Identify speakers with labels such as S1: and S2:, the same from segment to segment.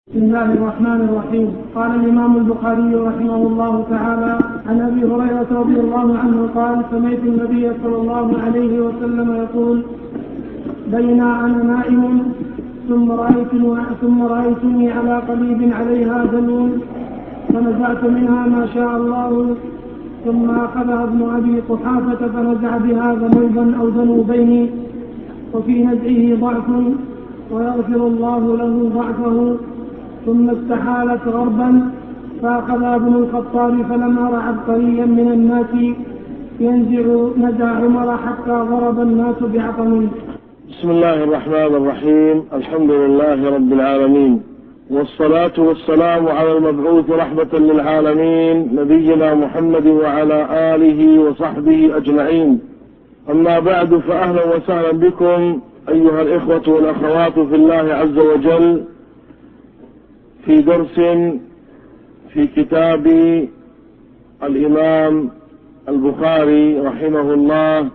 S1: بسم الله الرحمن الرحيم. قال الإمام البخاري رحمه الله تعالى عن أبي هريرة رضي الله عنه قال: سمعت النبي صلى الله عليه وسلم يقول: بينا أنا نائم ثم رأيتني على قليب عليها دلو فنزعت منها ما شاء الله، ثم أخذها ابن أبي قحافة فنزع بها ذنوبا أو ذنوبين، وفي نزعه ضعف ويغفر الله له ضعفه. ثم استحالت غربا فأخذها ابن الخطاب فلم أر عبقريا من الناس نزع عمر حتى ضرب الناس بعقل.
S2: بسم الله الرحمن الرحيم. الحمد لله رب العالمين، والصلاة والسلام على المبعوث رحمة للعالمين نبينا محمد وعلى آله وصحبه أجمعين. أما بعد، فأهلا وسهلا بكم أيها الإخوة والأخوات في الله عز وجل في درس في كتاب الإمام البخاري رحمه الله،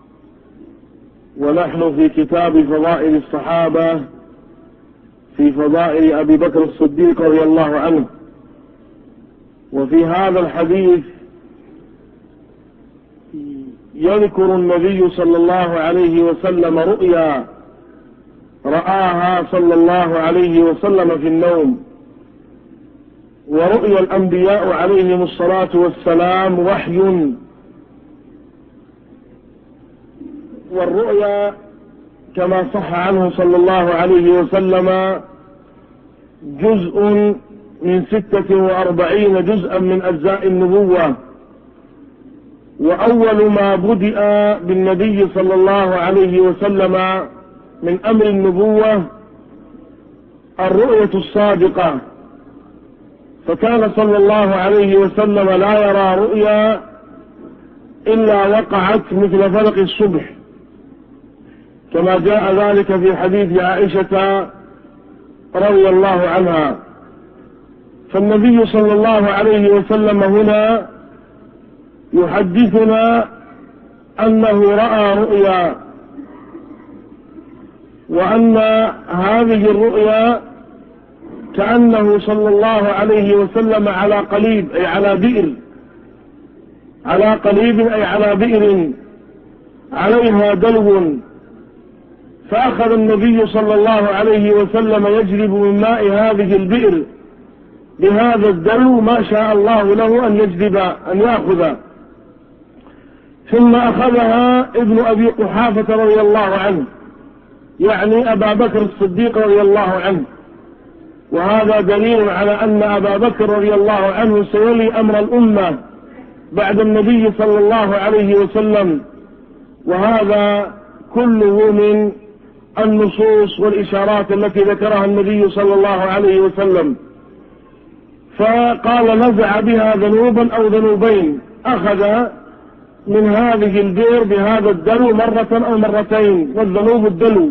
S2: ونحن في كتاب فضائل الصحابة في فضائل أبي بكر الصديق رضي الله عنه. وفي هذا الحديث يذكر النبي صلى الله عليه وسلم رؤيا رآها صلى الله عليه وسلم في النوم، ورؤيا الأنبياء عليهم الصلاة والسلام وحي، والرؤيا كما صح عنه صلى الله عليه وسلم جزء من 46 جزءا من أجزاء النبوة. وأول ما بدأ بالنبي صلى الله عليه وسلم من أمر النبوة الرؤية الصادقة، فكان صلى الله عليه وسلم لا يرى رؤيا إلا وقعت مثل فلق الصبح، كما جاء ذلك في حديث عائشة رضي الله عنها. فالنبي صلى الله عليه وسلم هنا يحدثنا أنه رأى رؤيا، وأن هذه الرؤيا كأنه صلى الله عليه وسلم على قليب، أي على بئر، على قليب أي على بئر عليها دلو، فأخذ النبي صلى الله عليه وسلم يجلب من ماء هذه البئر بهذا الدلو ما شاء الله له أن يجلب أن يأخذ. ثم أخذها ابن أبي قحافة رضي الله عنه، يعني أبا بكر الصديق رضي الله عنه، وهذا دليل على أن أبا بكر رضي الله عنه سيولي أمر الأمة بعد النبي صلى الله عليه وسلم، وهذا كله من النصوص والإشارات التي ذكرها النبي صلى الله عليه وسلم. فقال: نزع بها ذنوبا أو ذنوبين، أخذ من هذه البئر بهذا الدلو مرة أو مرتين. والذنوب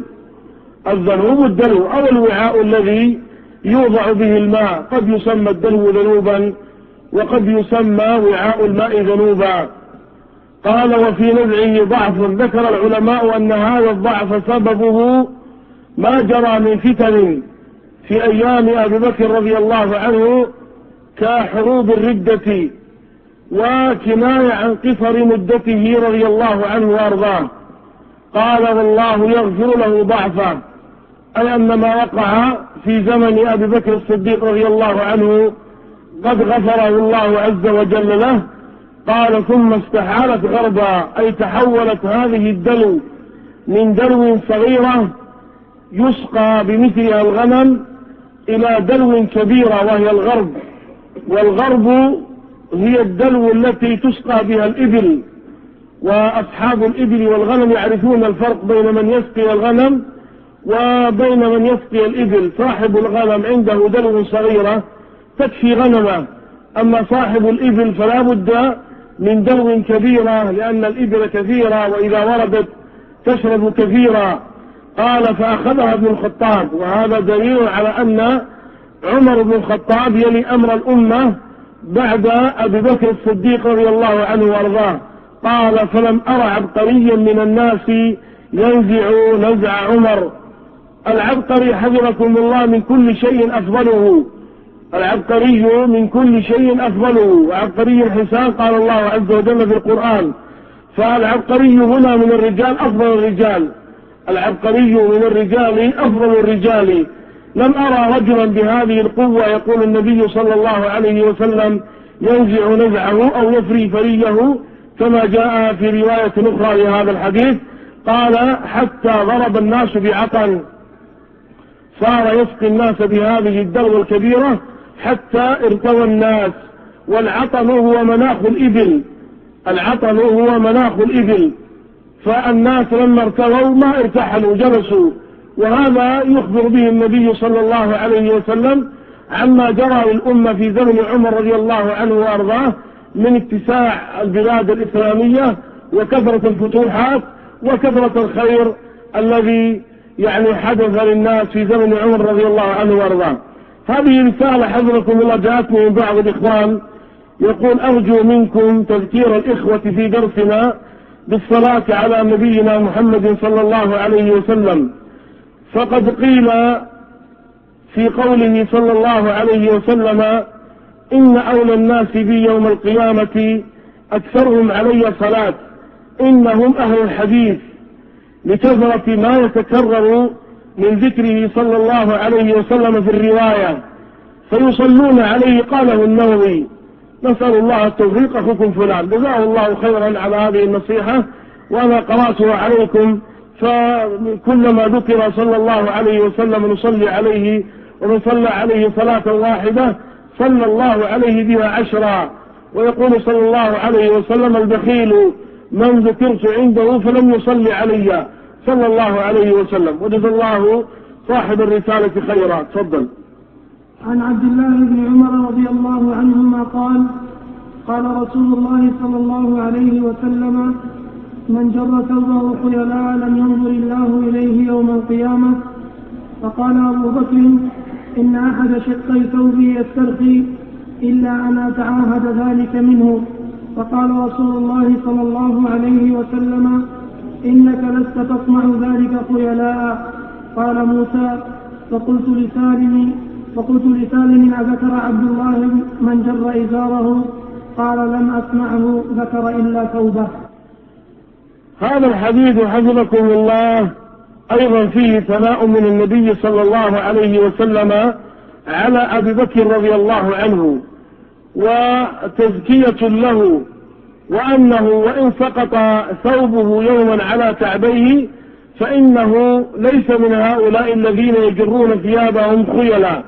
S2: الدلو أو الوعاء الذي يوضع به الماء، قد يسمى الدلو ذنوبا وقد يسمى وعاء الماء ذنوبا. قال: وفي نزعه ضعف. ذكر العلماء أن هذا الضعف سببه ما جرى من فتن في أيام أبي بكر رضي الله عنه كحروب الردة، وكناية عن قصر مدته رضي الله عنه وأرضاه. قال: والله يغفر له ضعفه، أي أن ما وقع في زمن أبي بكر الصديق رضي الله عنه قد غفره الله عز وجل له. قال: ثم استحالت غربا، أي تحولت هذه الدلو من دلو صغيرة يسقى بمثلها الغنم إلى دلو كبيرة وهي الغرب. والغرب هي الدلو التي تسقى بها الإبل، وأصحاب الإبل والغنم يعرفون الفرق بين من يسقي الغنم وبين من يسقي الإبل. صاحب الغنم عنده دلو صغيرة تكفي غنمه، أما صاحب الإبل فلا بد من دلو كبيرة، لأن الإبل كثيرة وإذا وردت تشرب كثيرا. قال: فأخذها ابن الخطاب، وهذا دليل على أن عمر بن الخطاب يلي أمر الأمة بعد أبي بكر الصديق رضي الله عنه وارضاه. قال: فلم أرى عبقريا من الناس ينزع نزع عمر، العبقري حفظكم الله من كل شيء أفضله، العبقري من كل شيء أفضله، وعبقري الحسان قال الله عز وجل في القرآن. فالعبقري هنا من الرجال أفضل الرجال، العبقري من الرجال أفضل الرجال. لم أرى رجلا بهذه القوة يقول النبي صلى الله عليه وسلم ينزع نزعه أو يفري فريه كما جاء في رواية أخرى لهذا الحديث. قال حتى ضرب الناس بعطن، صار يسقي الناس بهذه الدلوة الكبيرة حتى ارتوى الناس. والعطن هو مناخ الإبل، العطن هو مناخ الإبل، فالناس لما ارتووا ما ارتحلوا جلسوا. وهذا يخبر به النبي صلى الله عليه وسلم عما جرى للأمة في زمن عمر رضي الله عنه وأرضاه من اتساع البلاد الإسلامية وكثرة الفتوحات وكثرة الخير الذي حدث للناس في زمن عمر رضي الله عنه وأرضاه. هذه رسالة حفظكم الله جاءتني من بعض الإخوان يقول أرجو منكم تذكير الإخوة في درسنا بالصلاة على نبينا محمد صلى الله عليه وسلم. فقد قيل في قوله صلى الله عليه وسلم إن أولى الناس بي يوم القيامة أكثرهم علي صلاة، إنهم أهل الحديث، لكثرة ما يتكرر من ذكره صلى الله عليه وسلم في الرواية فيصلون عليه. قاله النووي. نسأل الله التوفيق. أخوكم فلان جزاه الله خيرا على هذه النصيحة، وأنا قرأتها عليكم. فكلما ذكر صلى الله عليه وسلم نصلي عليه، ومن صلى عليه صلاة واحدة صلى الله عليه بها 10. ويقول صلى الله عليه وسلم البخيل من ذكرت عنده فلم يصلي علي صلى الله عليه وسلم. وجزا الله صاحب الرسالة خيرا. تفضل.
S1: عن عبد الله بن عمر رضي الله عنهما قال قال رسول الله صلى الله عليه وسلم من جر ثوبه خيلاء لم ينظر الله إليه يوم القيامة. فقال أبو بكر إن أحد شقي ثوبي يسترخي إلا أن أتعاهد ذلك منه. فقال رسول الله صلى الله عليه وسلم إنك لست تصنع ذلك خيلاء. قال موسى فقلت لسالم أذكر عبد الله من جر إزاره؟ قال لم أسمعه ذكر إلا ثوبه.
S2: هذا الحديث حفظكم الله أيضا فيه ثناء من النبي صلى الله عليه وسلم على أبي بكر رضي الله عنه وتزكية له، وأنه وإن سقط ثوبه يوما على كعبيه فإنه ليس من هؤلاء الذين يجرون ثيابهم خيلا.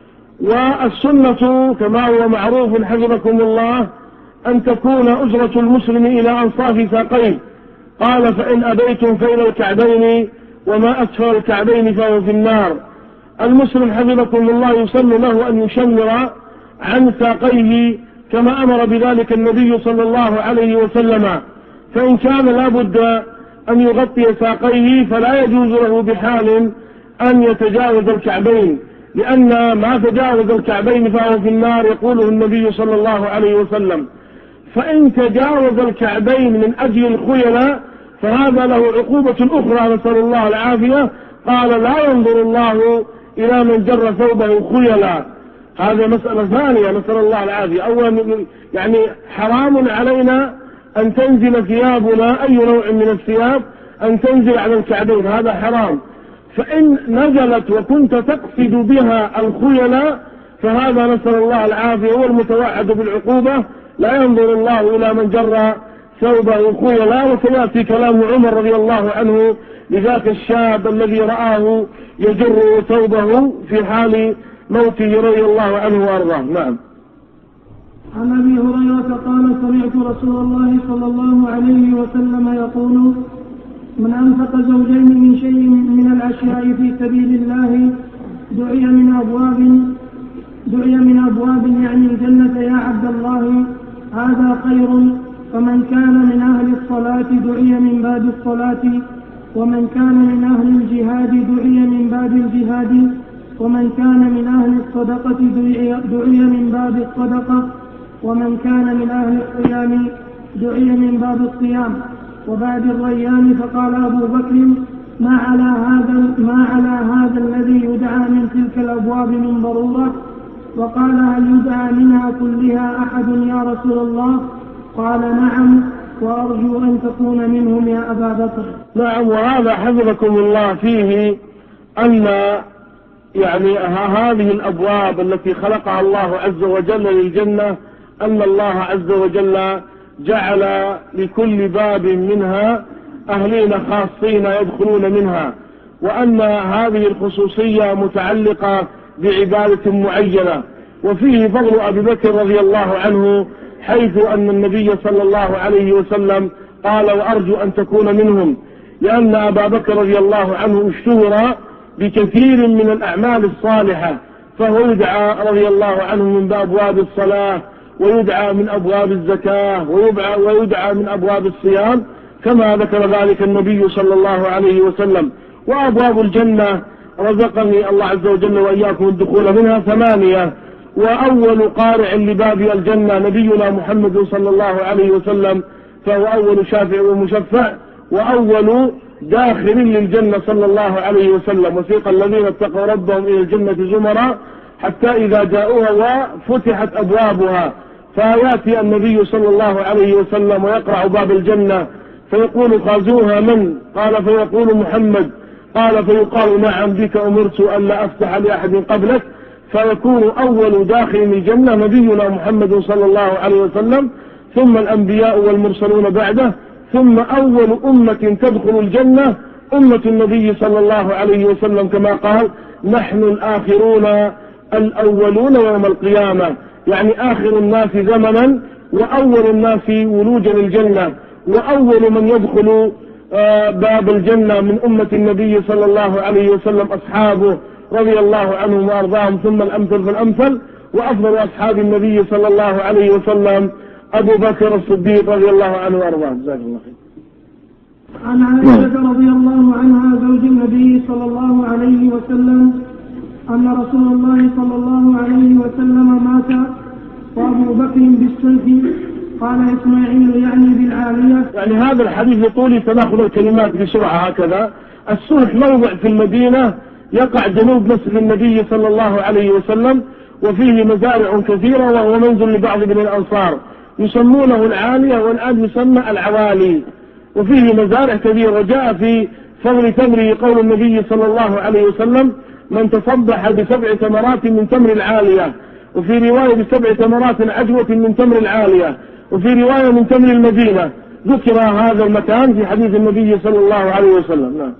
S2: والسنة كما هو معروف حفظكم الله أن تكون أجرة المسلم إلى أنصاف ساقيه. قال فإن أبيتم فإلى الكعبين وما أسفل الكعبين فهو في النار. المسلم حفظكم الله يسن له أن يشمر عن ساقيه كما أمر بذلك النبي صلى الله عليه وسلم. فإن كان لابد أن يغطي ساقيه فلا يجوز له بحال أن يتجاوز الكعبين، لأن ما تجاوز الكعبين فهو في النار يقوله النبي صلى الله عليه وسلم. فإن تجاوز الكعبين من أجل الخيلاء فهذا له عقوبة أخرى نسأل الله العافية. قال لا ينظر الله إلى من جر ثوبه خيلاء. هذا مسألة ثانية نسأل الله العافية. أولا حرام علينا أن تنزل ثيابنا أي نوع من الثياب أن تنزل على الكعبين، هذا حرام. فإن نزلت وكنت تقصد بها الخيلاء فهذا نسأل الله العافية هو المتوعد بالعقوبة. لا ينظر الله إلى من جر ثوبه خيلاء. وسيأتي كلام عمر رضي الله عنه لذاك الشاب الذي رآه يجر ثوبه في حال موته رضي الله عنه وأرضاه. نعم.
S1: عن أبي هريرة قال سمعت رسول الله صلى الله عليه وسلم يقول من أنفق زوجين من شيء من الأشياء في سبيل الله دعي من أبواب يعني الجنة يا عبد الله هذا خير. فمن كان من أهل الصلاة دعي من باب الصلاة، ومن كان من أهل الجهاد دعي من باب الجهاد، ومن كان من أهل الصدقة دعي من باب الصدقة، ومن كان من أهل الصيام دعي من باب الصيام وباب الريان. فقال أبو بكر ما على هذا الذي يدعى من تلك الأبواب من ضرورة؟ وقال هل يدعى منها كلها أحد يا رسول الله؟ قال نعم، وأرجو أن تكون منهم يا أبا بكر.
S2: نعم، وهذا حفظكم الله فيه أن يعني هذه الأبواب التي خلقها الله عز وجل للجنة، أن الله عز وجل جعل لكل باب منها أهلين خاصين يدخلون منها، وأن هذه الخصوصية متعلقة بعبادة معينة. وفيه فضل أبي بكر رضي الله عنه، حيث أن النبي صلى الله عليه وسلم قال وأرجو أن تكون منهم، لأن أبا بكر رضي الله عنه اشتهر بكثير من الأعمال الصالحة، فهو يدعى رضي الله عنه من أبواب الصلاة، ويدعى من أبواب الزكاة، ويدعى من أبواب الصيام، كما ذكر ذلك النبي صلى الله عليه وسلم. وأبواب الجنة رزقني الله عز وجل وإياكم الدخول منها 8، وأول قارع لباب الجنة نبينا محمد صلى الله عليه وسلم، فهو أول شافع ومشفع وأول داخل للجنة صلى الله عليه وسلم. وسيق الذين اتقوا ربهم إلى الجنة زمرا حتى إذا جاءوها وفتحت أبوابها، فيأتي النبي صلى الله عليه وسلم ويقرع باب الجنة فيقول خازوها من؟ قال فيقول محمد، قال فيقال نعم بك أمرت ألا أفتح لأحد قبلك، فيكون أول داخل الجنة نبينا محمد صلى الله عليه وسلم، ثم الأنبياء والمرسلون بعده، ثم أول أمة تدخل الجنة أمة النبي صلى الله عليه وسلم، كما قال نحن الآخرون الأولون يوم القيامة، يعني آخر الناس زمنا وأول الناس ولوجا للجنة، وأول من يدخل باب الجنة من أمة النبي صلى الله عليه وسلم أصحابه رضي الله عنهم وأرضاهم، ثم الأمثل فالأمثل، وأفضل أصحاب النبي صلى الله عليه وسلم أبو بكر الصديق رضي الله عنه وأرضاه. جزاك الله خير.
S1: عن عائشة رضي الله عنها زوج النبي صلى الله عليه وسلم أن رسول الله صلى الله عليه وسلم مات وأبو بكر بالسيف. قال إسماعيل يعني بالعالية.
S2: يعني هذا الحديث يطول، سنأخذ الكلمات بسرعة هكذا. السلح موضع في المدينة يقع جنوب مسجد النبي صلى الله عليه وسلم، وفيه مزارع كثيرة، وهو منزل لبعض من الأنصار يسمونه العالية، والآن يسمى العوالي، وفيه مزارع كثيرة. وجاء في فضل تمره قول النبي صلى الله عليه وسلم من تصبح ب7 تمرات من تمر العالية، وفي رواية ب7 تمرات عجوة من تمر العالية، وفي رواية من تمر المدينة. ذكر هذا المكان في حديث النبي صلى الله عليه وسلم. نعم.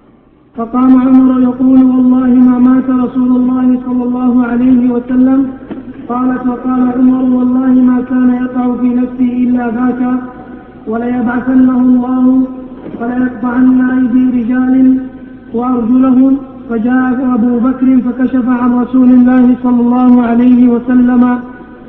S1: فقام عمر يقول والله ما مات رسول الله صلى الله عليه وسلم. قالت وقال عمر والله ما كان يقع في نفسي إلا ذاك، وليبعثنه الله وليقطعن أيدي رجال وأرجلهم. فجاء أبو بكر فكشف عن رسول الله صلى الله عليه وسلم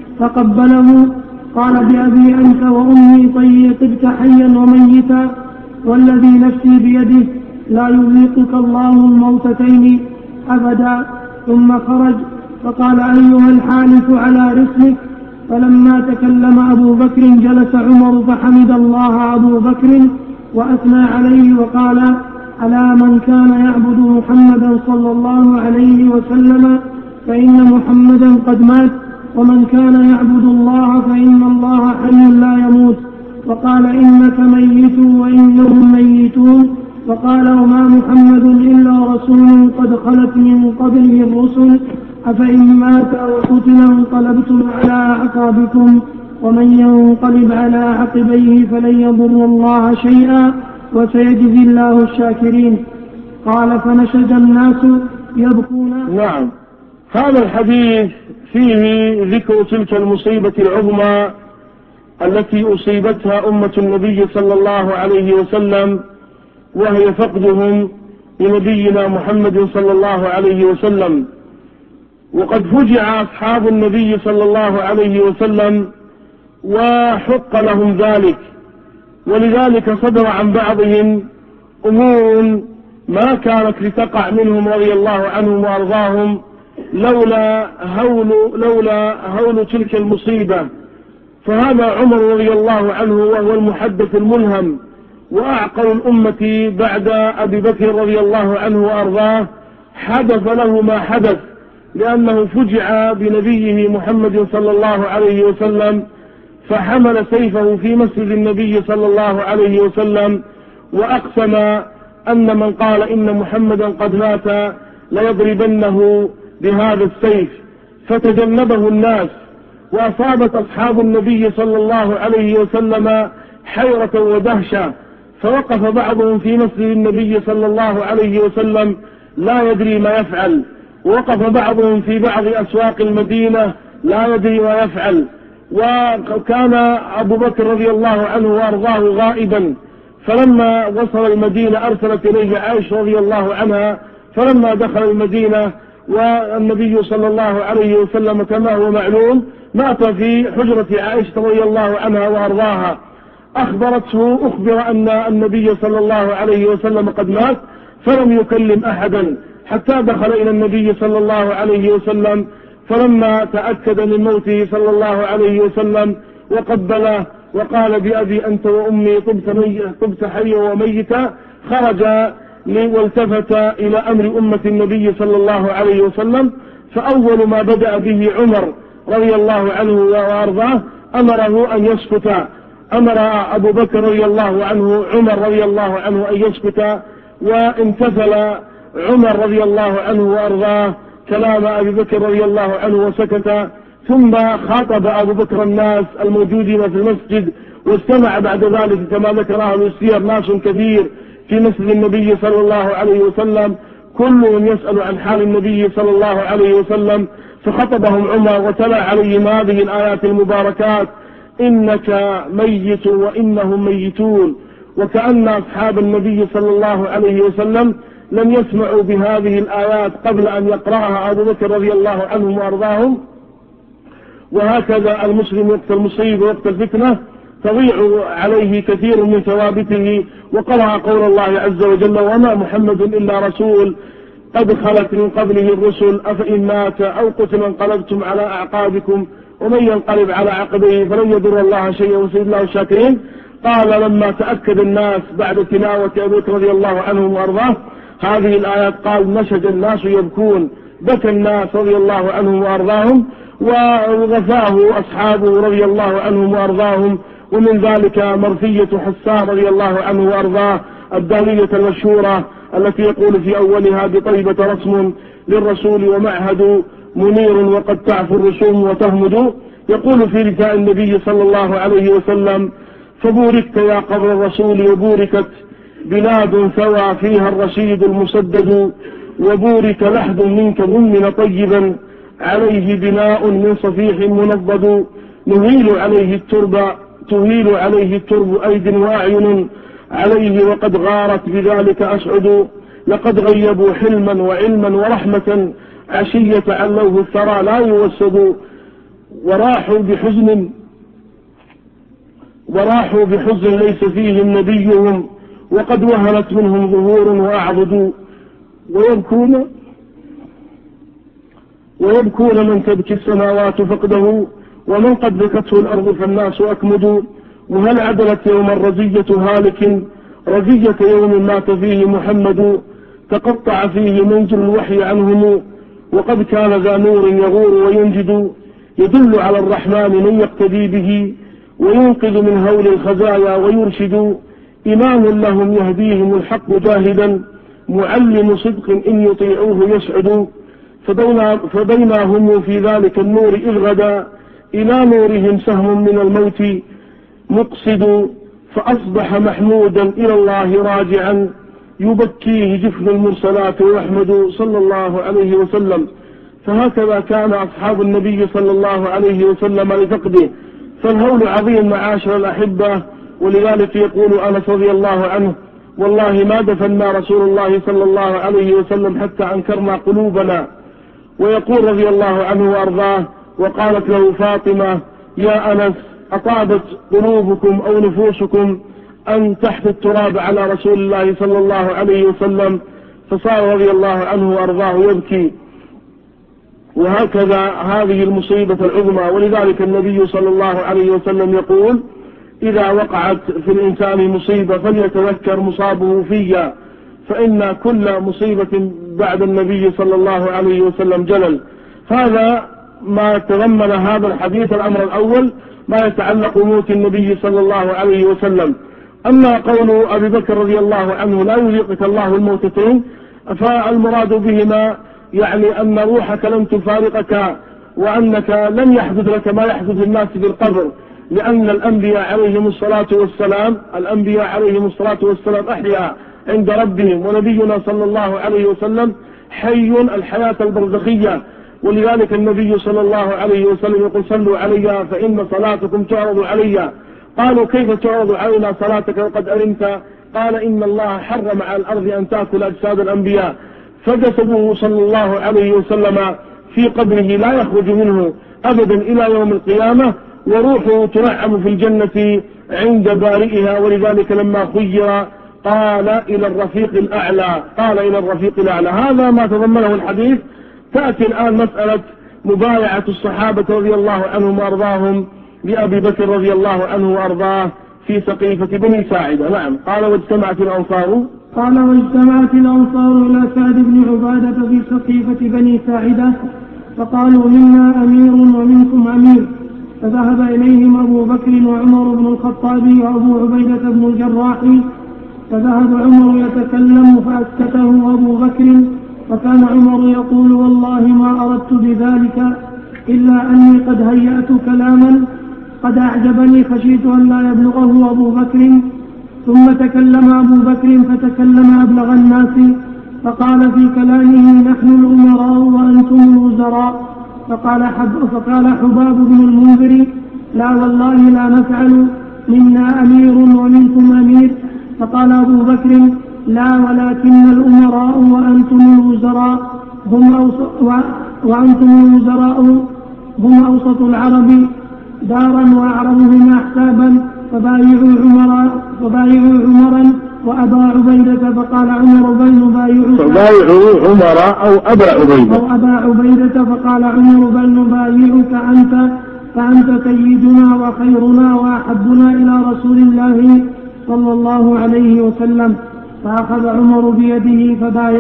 S1: فقبله. قال بأبي أنت وأمي طبت حيا وميتا والذي نفسي بيده لا يذيقك الله الموتتين أبدا. ثم خرج فقال أيها الحالف على رسلك. فلما تكلم أبو بكر جلس عمر فحمد الله أبو بكر وأثنى عليه وقال على من كان يعبد محمدا صلى الله عليه وسلم فإن محمدا قد مات، ومن كان يعبد الله فإن الله حي لا يموت. وقال إنك ميت وإنهم ميتون. وقال وما محمد إلا رسول قد خلت من قبله الرسل أفإن مات وقتل انقلبتم على أعقابكم ومن ينقلب على عقبيه فلن يضر الله شيئا وسيجزي الله الشاكرين. قال فنشج الناس يبكون.
S2: نعم. هذا الحديث فيه ذكر تلك المصيبة العظمى التي أصيبتها أمة النبي صلى الله عليه وسلم، وهي فقدهم لنبينا محمد صلى الله عليه وسلم. وقد فجع أصحاب النبي صلى الله عليه وسلم وحق لهم ذلك، ولذلك صدر عن بعضهم أمور ما كانت لتقع منهم رضي الله عنهم وأرضاهم لولا هول تلك المصيبة. فهذا عمر رضي الله عنه وهو المحدث الملهم وأعقل الأمة بعد أبي بكر رضي الله عنه وأرضاه حدث له ما حدث، لأنه فجع بنبيه محمد صلى الله عليه وسلم، فحمل سيفه في مسجد النبي صلى الله عليه وسلم، وأقسم أن من قال إن محمدا قد مات ليضربنه بهذا السيف، فتجنبه الناس، وأصابت أصحاب النبي صلى الله عليه وسلم حيرة ودهشة، فوقف بعضهم في مسجد النبي صلى الله عليه وسلم لا يدري ما يفعل، ووقف بعضهم في بعض أسواق المدينة لا يدري ما يفعل. وكان أبو بكر رضي الله عنه وأرضاه غائبا، فلما وصل المدينة أرسلت إليه عائشة رضي الله عنها، فلما دخل المدينة والنبي صلى الله عليه وسلم كما هو معلوم مات في حجرة عائشة رضي الله عنها وأرضاها، أخبر أن النبي صلى الله عليه وسلم قد مات، فلم يكلم أحدا حتى دخل إلى النبي صلى الله عليه وسلم، فلما تأكد من موته صلى الله عليه وسلم وقبله وقال بأبي أنت وأمي طبت حيا وميتا، خرج والتفت إلى أمر أمة النبي صلى الله عليه وسلم، فأول ما بدأ به عمر رضي الله عنه وأرضاه أمره أن يسكت، أمر أبو بكر رضي الله عنه عمر رضي الله عنه أن يسكت، وامتثل عمر رضي الله عنه وأرضاه كلام أبي بكر رضي الله عنه وسكت. ثم خاطب أبو بكر الناس الموجودين في المسجد، واستمع بعد ذلك كما ذكر أهل السير ناس كثير في مسجد النبي صلى الله عليه وسلم، كلهم يسأل عن حال النبي صلى الله عليه وسلم، فخطبهم عمر وتلا عليهم هذه الآيات المباركات: إنك ميت وإنهم ميتون. وكأن أصحاب النبي صلى الله عليه وسلم لم يسمعوا بهذه الآيات قبل أن يقرأها أبو بكر رضي الله عنهم وأرضاهم. وهكذا المسلم وقت المصيبة وقت الفتنة تضيع عليه كثير من ثوابته، وقرأ قول الله عز وجل: وما محمد إلا رسول قد خلت من قبله الرسل أفإن مات أو قتل انقلبتم على أعقابكم ومن ينقلب على عقبيه فلن يضر الله شيئا وسيجزي الله الشاكرين. قال لما تأكد الناس بعد تلاوة أبي بكر رضي الله عنهم وأرضاه هذه الآيات قال: نشج الناس يبكون، بكى الناس رضي الله عنهم وأرضاهم، وغفاه أصحابه رضي الله عنهم وأرضاهم. ومن ذلك مرثية حسان رضي الله عنه وأرضاه الدالية المشهورة التي يقول في أولها: بطيبة رسم للرسول ومعهد منير وقد تعفو الرسوم وتهمد. يقول في رثاء النبي صلى الله عليه وسلم: فبوركت يا قبر الرسول وبوركت بلاد ثوى فيها الرشيد المسدد، وبورك لحد منك ضمن طيبا عليه بناء من صفيح منضد، تهيل عليه الترب أيد وأعين عليه وقد غارت بذلك أسعد، لقد غيبوا حلما وعلما ورحمة عشية علوه الثرى لا يوسد، وراحوا بحزن ليس فيهم نبيهم وقد وهنت منهم ظهور وأعضد، ويبكون من تبكي السماوات فقده ومن قد بكته الأرض فالناس أكمد. وهل عدلت يوم الرزية هالك رزية يوم مات فيه محمد، تقطع فيه منزل الوحي عنهم وقد كان ذا نور يغور وينجد، يدل على الرحمن من يقتدي به وينقذ من هول الخزايا ويرشد، إمام لهم يهديهم الحق جاهدا معلم صدق إن يطيعوه يسعد، فبينهم في ذلك النور إذ غدا إلى نورهم سهم من الموت مقصد، فأصبح محمودا إلى الله راجعا يبكيه جفن المرسلات ويحمد صلى الله عليه وسلم. فهكذا كان أصحاب النبي صلى الله عليه وسلم لفقده، فالهول عظيم معاشر الأحبة. ولذلك يقول أنس رضي الله عنه: والله ما دفنا رسول الله صلى الله عليه وسلم حتى أنكرنا قلوبنا. ويقول رضي الله عنه وأرضاه: وقالت له فاطمة: يا أنس أطابت قلوبكم أو نفوسكم أن تحت التراب على رسول الله صلى الله عليه وسلم، فصار رضي الله عنه وأرضاه يبكي. وهكذا هذه المصيبة العظمى. ولذلك النبي صلى الله عليه وسلم يقول: إذا وقعت في الإنسان مصيبة فليتذكر مصابه فيا، فإن كل مصيبة بعد النبي صلى الله عليه وسلم جلل. هذا ما تضمن هذا الحديث. الأمر الأول ما يتعلق بموت النبي صلى الله عليه وسلم. أما قول أبي بكر رضي الله عنه لا يذيقك الله الموتتين، فالمراد بهما يعني أن روحك لم تفارقك، وأنك لن يحدث لك ما يحدث الناس في القبر، لأن الأنبياء عليهم الصلاة والسلام أحياء عند ربهم، ونبينا صلى الله عليه وسلم حي الحياة البرزخية. ولذلك النبي صلى الله عليه وسلم يقول صلوا علي فإن صلاتكم تعرض علي. قالوا كيف تعرض علينا صلاتك وقد أرمت؟ قال إن الله حرم على الأرض أن تأكل أجساد الأنبياء، فجسده صلى الله عليه وسلم في قبره لا يخرج منه أبدا إلى يوم القيامة، وروحه تنعم في الجنة عند بارئها. ولذلك لما خير قال إلى الرفيق الأعلى. هذا ما تضمنه الحديث. تأتي الآن مسألة مبايعة الصحابة رضي الله عنهم وأرضاهم لأبي بكر رضي الله عنه وأرضاه في سقيفة بني ساعدة. نعم. قال واجتمعت الأنصار
S1: إلى سعد بن عبادة في سقيفة بني ساعدة فقالوا منا أمير ومنكم أمير، فذهب إليهم أبو بكر وعمر بن الخطاب وأبو عبيدة بن الجراح، فذهب عمر يتكلم فأسكته أبو بكر، فكان عمر يقول والله ما أردت بذلك إلا أني قد هيأت كلاما قد أعجبني خشيت أن لا يبلغه أبو بكر. ثم تكلم أبو بكر فتكلم أبلغ الناس، فقال في كلامه نحن الأمراء وأنتم الوزراء. فقال حباب بن المنذر لا والله لا نفعل، منا أمير ومنكم أمير. فقال أبو بكر لا ولكن الأمراء وأنتم الوزراء هم أوسط العرب دارا وأعرضهم أحسابا، فبايعوا عمرا وأبا عبيدة. فقال عمر بل نبايعك
S2: أو أبا عبيدة.
S1: فقال عمر بل نبايعك فأنت سيدنا وخيرنا وأحبنا إلى رسول الله صلى الله عليه وسلم. فأخذ عمر بيده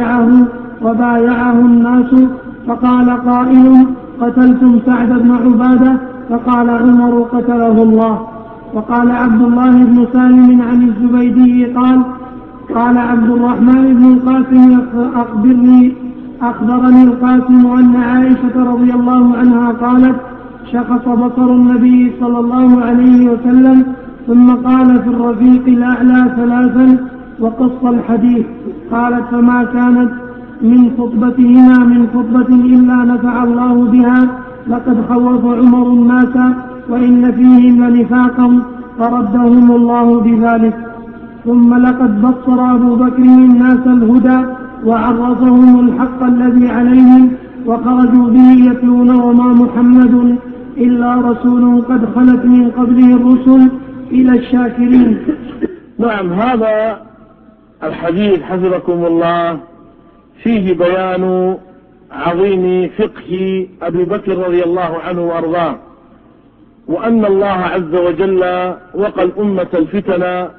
S1: وبايعه الناس. فقال قائل قتلتم سعد بن عبادة؟ فقال عمر قتله الله. وقال عبد الله بن سالم عن الزبيدي قال عبد الرحمن بن القاسم أخبرني القاسم أن عائشة رضي الله عنها قالت شخص بصر النبي صلى الله عليه وسلم ثم قال في الرفيق الأعلى ثلاثا وقص الحديث. قالت فما كانت من خطبتهما من خطبة إلا نفع الله بها، لقد خوف عمر الناس وإن فيهم لنفاقا فردهم الله بذلك. ثم لقد بصر أبو بكر الناس الهدى وعرفهم الحق الذي عليهم وخرجوا به يتلون وما محمد إلا رسول قد خلت من قبله الرسل إلى الشاكرين.
S2: نعم. هذا الحديث حفظكم الله فيه بيان عظيم فقه أبي بكر رضي الله عنه وأرضاه، وأن الله عز وجل وقى الأمة الفتن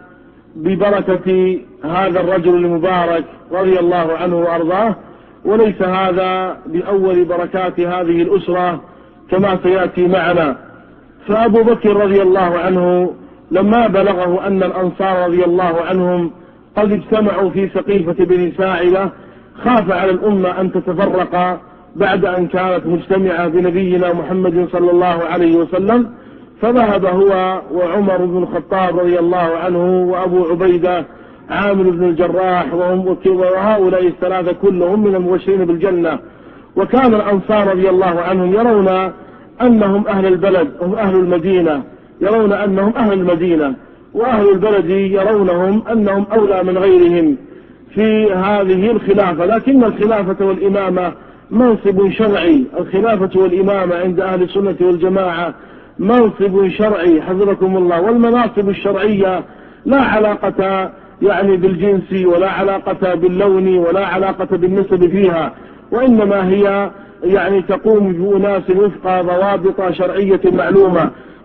S2: ببركة هذا الرجل المبارك رضي الله عنه وأرضاه، وليس هذا بأول بركات هذه الأسرة كما سيأتي معنا. فأبو بكر رضي الله عنه لما بلغه أن الأنصار رضي الله عنهم قد اجتمعوا في سقيفة بني ساعدة خاف على الأمة أن تتفرق بعد أن كانت مجتمعة بنبينا محمد صلى الله عليه وسلم، فذهب هو وعمر بن الخطاب رضي الله عنه وأبو عبيدة عامر بن الجراح وهؤلاء الثلاثة كلهم من المبشرين بالجنة. وكان الأنصار رضي الله عنهم يرون أنهم أهل البلد، هم أهل المدينة، يرون أنهم أهل المدينة، وأهل البلد يرونهم أنهم أولى من غيرهم في هذه الخلافة. لكن الخلافة والإمامة منصب شرعي، الخلافة والإمامة عند أهل السنة والجماعة منصب شرعي حفظكم الله. والمناصب الشرعية لا علاقة يعني بالجنس ولا علاقة باللون ولا علاقة بالنسب فيها، وإنما هي يعني تقوم بأناس وفق ضوابط شرعية معلومة.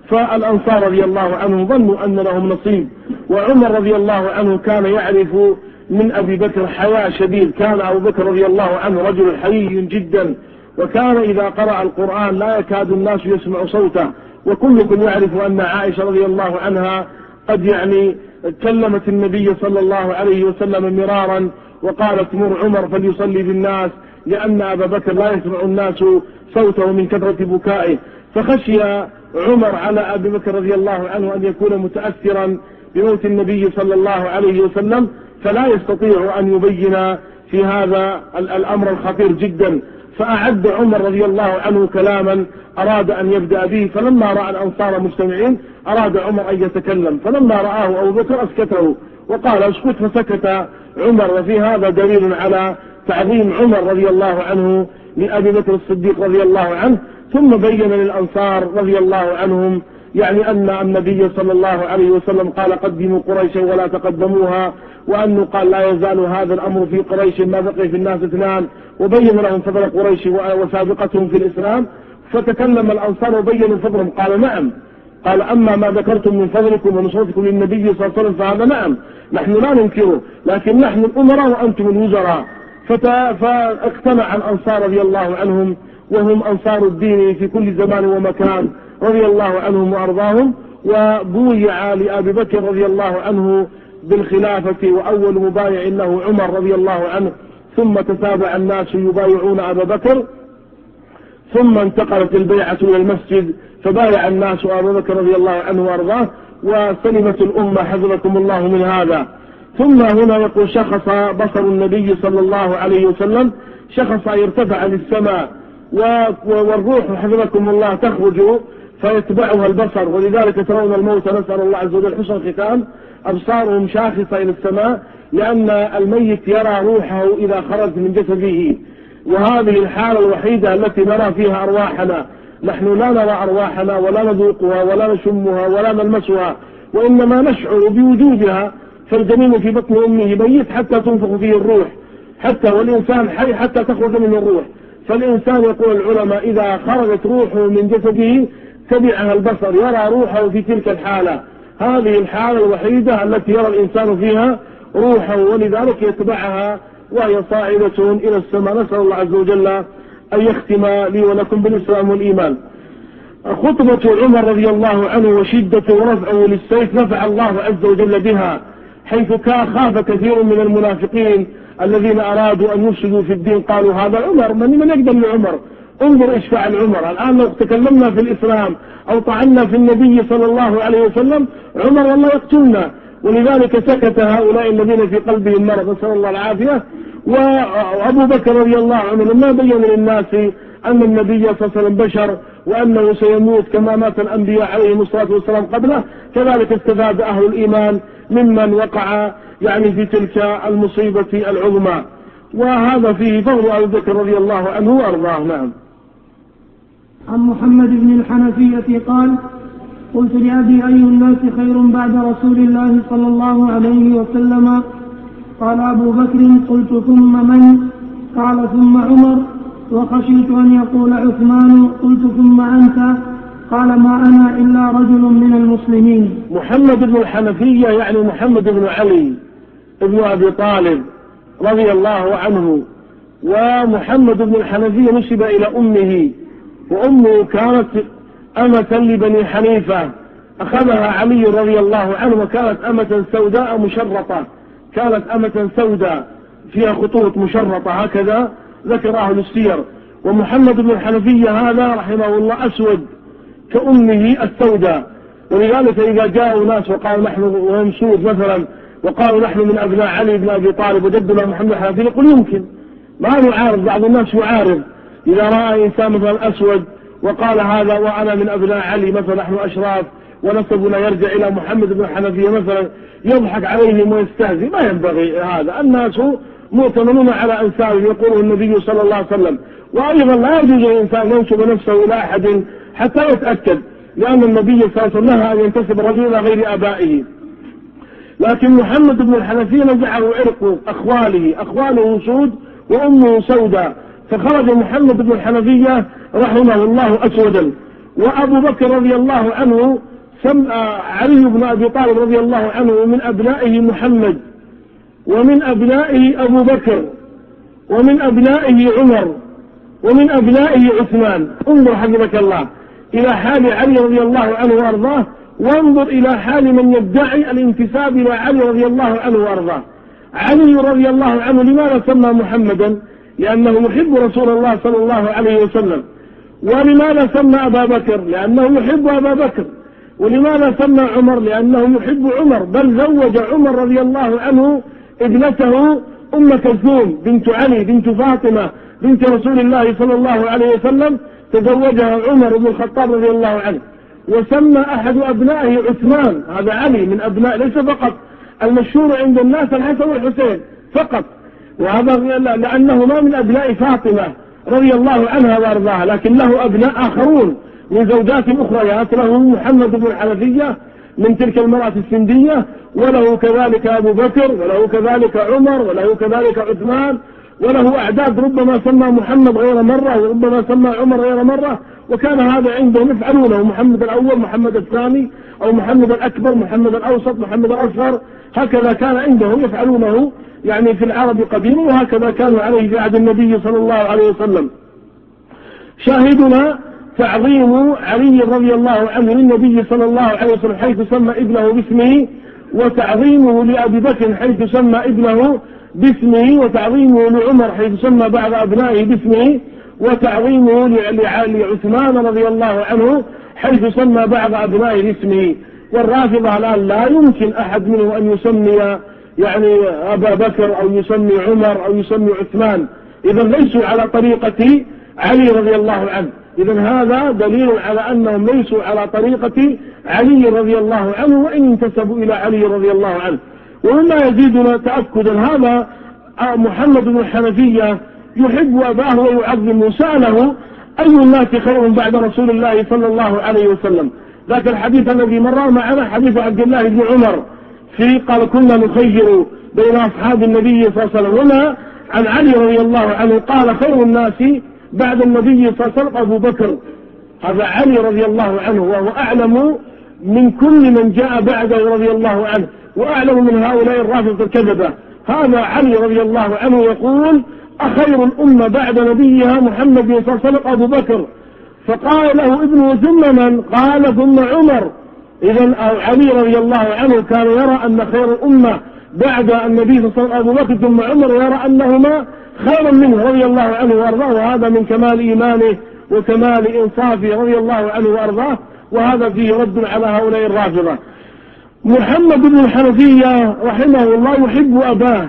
S2: فالأنصار رضي الله عنهم ظنوا أن لهم نصيب. وعمر رضي الله عنه كان يعرف من أبي بكر حياء شديد، كان أبو بكر رضي الله عنه رجل حيي جدا، وكان إذا قرأ القرآن لا يكاد الناس يسمع صوته. وكلكم يعرف أن عائشة رضي الله عنها قد كلمت النبي صلى الله عليه وسلم مرارا وقالت مر عمر فليصلي بالناس، لأن أبا بكر لا يسمع الناس صوته من كثرة بكائه. فخشي عمر على أبي بكر رضي الله عنه أن يكون متأثرا بموت النبي صلى الله عليه وسلم، فلا يستطيع أن يبين في هذا الأمر الخطير جدا. فأعد عمر رضي الله عنه كلاما أراد أن يبدأ به، فلما رأى الأنصار مجتمعين أراد عمر أن يتكلم، فلما رآه أبو بكر أسكته وقال اسكت، فسكت عمر. وفي هذا دليل على تعظيم عمر رضي الله عنه لأبي بكر الصديق رضي الله عنه. ثم بين للأنصار رضي الله عنهم أن النبي صلى الله عليه وسلم قال قدموا قريشا ولا تقدموها، وأنه قال لا يزال هذا الأمر في قريش ما بقي في الناس اثنان، وبين لهم فضل قريش وسابقتهم في الإسلام. فتكلم الأنصار وبينوا فضلهم، قال نعم، قال أما ما ذكرتم من فضلكم ونصرتكم للنبي صلى الله عليه وسلم فهذا نعم نحن لا ننكره، لكن نحن الأمراء وأنتم الوزراء. فاقتنع الأنصار رضي الله عنهم، وهم أنصار الدين في كل زمان ومكان رضي الله عنهم وأرضاهم. وبويع لأبي بكر رضي الله عنه بالخلافة، وأول مبايع له عمر رضي الله عنه، ثم تتابع الناس يبايعون أبا بكر، ثم انتقلت البيعة إلى المسجد فبايع الناس أبا بكر رضي الله عنه وأرضاه، وسلمت الأمة حفظكم الله من هذا. ثم هنا يقول شخص بصر النبي صلى الله عليه وسلم، شخص يرتفع للسماء والروح حفظكم الله تخرج فيتبعها البصر، ولذلك ترون الموت نسأل الله عز وجل حسن الختام أبصارهم شاخصة إلى السماء، لأن الميت يرى روحه إذا خرج من جسده. وهذه الحالة الوحيدة التي نرى فيها أرواحنا، نحن لا نرى أرواحنا ولا نذوقها ولا نشمها ولا نلمسها، وإنما نشعر بوجودها. فالجنين في بطن أمه ميت حتى تنفخ فيه الروح، حتى والإنسان حي حتى تخرج منه الروح. فالإنسان يقول العلماء إذا خرجت روحه من جسده تبعها البصر، يرى روحه في تلك الحالة. هذه الحالة الوحيدة التي يرى الإنسان فيها روحه، ولذلك يتبعها وهي صاعدة إلى السماء. نسأل الله عز وجل أن يختم لي ولكم بالإسلام والإيمان. خطبة عمر رضي الله عنه وشدة ورفعه للسيف نفع الله عز وجل بها، حيث خاف كثير من المنافقين الذين أرادوا أن يفسدوا في الدين، قالوا هذا عمر، من يقدم لعمر؟ انظر ايش فعل عمر. الآن لو تكلمنا في الإسلام أو طعنا في النبي صلى الله عليه وسلم عمر والله يقتلنا. ولذلك سكت هؤلاء الذين في قلبهم مرض، نسأل الله العافية. وأبو بكر رضي الله عنه لما بين للناس أن النبي صلى الله عليه وسلم بشر وأنه سيموت كما مات الأنبياء عليهم الصلاة والسلام قبله، كذلك استفاد أهل الإيمان ممن وقع في تلك المصيبة العظمى. وهذا فيه فضل أبو بكر رضي الله عنه وأرضاه. نعم.
S1: عن محمد بن الحنفية قال قلت لأبي أي الناس خير بعد رسول الله صلى الله عليه وسلم؟ قال أبو بكر. قلت ثم من؟ قال ثم عمر، وخشيت أن يقول عثمان. قلت ثم أنت؟ قال ما أنا إلا رجل من المسلمين.
S2: محمد بن الحنفية محمد بن علي ابن أبي طالب رضي الله عنه. ومحمد بن الحنفية نسب إلى أمه، وأمه كانت أمة لبني حنيفة أخذها علي رضي الله عنه، وكانت أمة سوداء مشرطة، كانت أمة سوداء فيها خطوط مشرطة هكذا ذكر أهل السير. ومحمد بن الحنفية هذا رحمه الله أسود كأمه السوداء، ولذلك إذا جاءوا ناس وقالوا نحن وهم سود مثلا وقالوا نحن من أبناء علي بن أبي طالب وجدنا محمد الحنفية، يقول يمكن ما نعارض. بعض الناس يعارض إذا رأى إنسان مثلا أسود وقال هذا وأنا من أبناء علي مثلا نحن أشراف ونسبنا يرجع إلى محمد بن الحنفية مثلا، يضحك عليهم ويستهزئ. ما ينبغي هذا، الناس مؤتمنون على أنساب يقوله النبي صلى الله عليه وسلم. وأيضا لا يجوز للإنسان ينسب نفسه إلى أحد حتى يتأكد، لأن النبي صلى الله عليه وسلم نهى أن ينتسب الرجل إلى غير آبائه. لكن محمد بن الحنفية نزعه عرق أخواله سود وأمه سوداء، فخرج محمد بن الحنفية رحمه الله أسودا. وأبو بكر رضي الله عنه علي بن أبي طالب رضي الله عنه من أبنائه محمد، ومن أبنائه أبو بكر، ومن أبنائه عمر، ومن أبنائه عثمان. انظر حفظك الله إلى حال علي رضي الله عنه وأرضاه، وانظر إلى حال من يدعي الانتساب إلى علي رضي الله عنه وأرضاه. علي رضي الله عنه لماذا سمى محمدا؟ لأنه يحب رسول الله صلى الله عليه وسلم. ولماذا سمى أبا بكر؟ لأنه يحب أبا بكر. ولماذا سمى عمر؟ لأنه يحب عمر، بل زوج عمر رضي الله عنه ابنته أم كلثوم بنت علي بنت فاطمة بنت رسول الله صلى الله عليه وسلم، تزوجها عمر بن الخطاب رضي الله عنه. وسمى أحد أبنائه عثمان، هذا علي من أبناء، ليس فقط المشهور عند الناس الحسن والحسين فقط، وهذا لأنه ما من أبناء فاطمة رضي الله عنها وأرضاها، لكن له أبناء آخرون من زوجات أخريات، له محمد بن الحنفية من تلك المرأة السندية، وله كذلك أبو بكر، وله كذلك عمر، وله كذلك عثمان، وله أعداد ربما سمى محمد غير مرة، وربما سمى عمر غير مرة. وكان هذا عندهم يفعلونه، محمد الأول، محمد الثاني، أو محمد الأكبر، محمد الأوسط، محمد الأصغر، هكذا كان عندهم يفعلونه يعني في العرب قديما، وهكذا كانوا عليه في عهد النبي صلى الله عليه وسلم. شاهدنا تعظيم علي رضي الله عنه للنبي صلى الله عليه وسلم حيث سمى ابنه باسمه، وتعظيمه لأبي بكر حيث سمى ابنه باسمه، وتعظيمه لعمر حيث سمى بعض أبنائه باسمه، وتعظيمه لعثمان رضي الله عنه حيث سمى بعض أبنائه باسمه. والرافضة الآن لا يمكن أحد منه أن يسمي يعني أبا بكر أو يسمي عمر أو يسمي عثمان، إذا ليسوا على طريقة علي رضي الله عنه. إذا هذا دليل على أنهم ليسوا على طريقة علي رضي الله عنه، وإن انتسبوا إلى علي رضي الله عنه. ومما يزيدنا تأكدا، هذا محمد بن الحنفية يحب أباه ويعظمه. سأله أي الناس خير بعد رسول الله صلى الله عليه وسلم؟ ذاك الحديث الذي مر معنا حديث عبد الله بن عمر في قال كنا نخير بين أصحاب النبي صلى الله عليه وسلم. هنا عن علي رضي الله عنه قال خير الناس بعد النبي صلى الله عليه وسلم أبو بكر. هذا علي رضي الله عنه، وهو أعلم من كل من جاء بعده رضي الله عنه، وأعلم من هؤلاء الرافضة الكذبة. هذا علي رضي الله عنه يقول أخير الأمة بعد نبيها محمد صلى الله عليه وسلم أبو بكر. فقال له ابنه ثم من؟ قال ثم عمر. إذن علي رضي الله عنه كان يرى أن خير الأمة بعد النبي صلى الله عليه وسلم أبو بكر، ثم عمر يرى أنهما خيرا منه رضي الله عنه وأرضاه. وهذا من كمال إيمانه وكمال إنصافه رضي الله عنه وأرضاه، وهذا فيه رد على هؤلاء الرافضة. محمد بن الحنفية رحمه الله يحب أباه،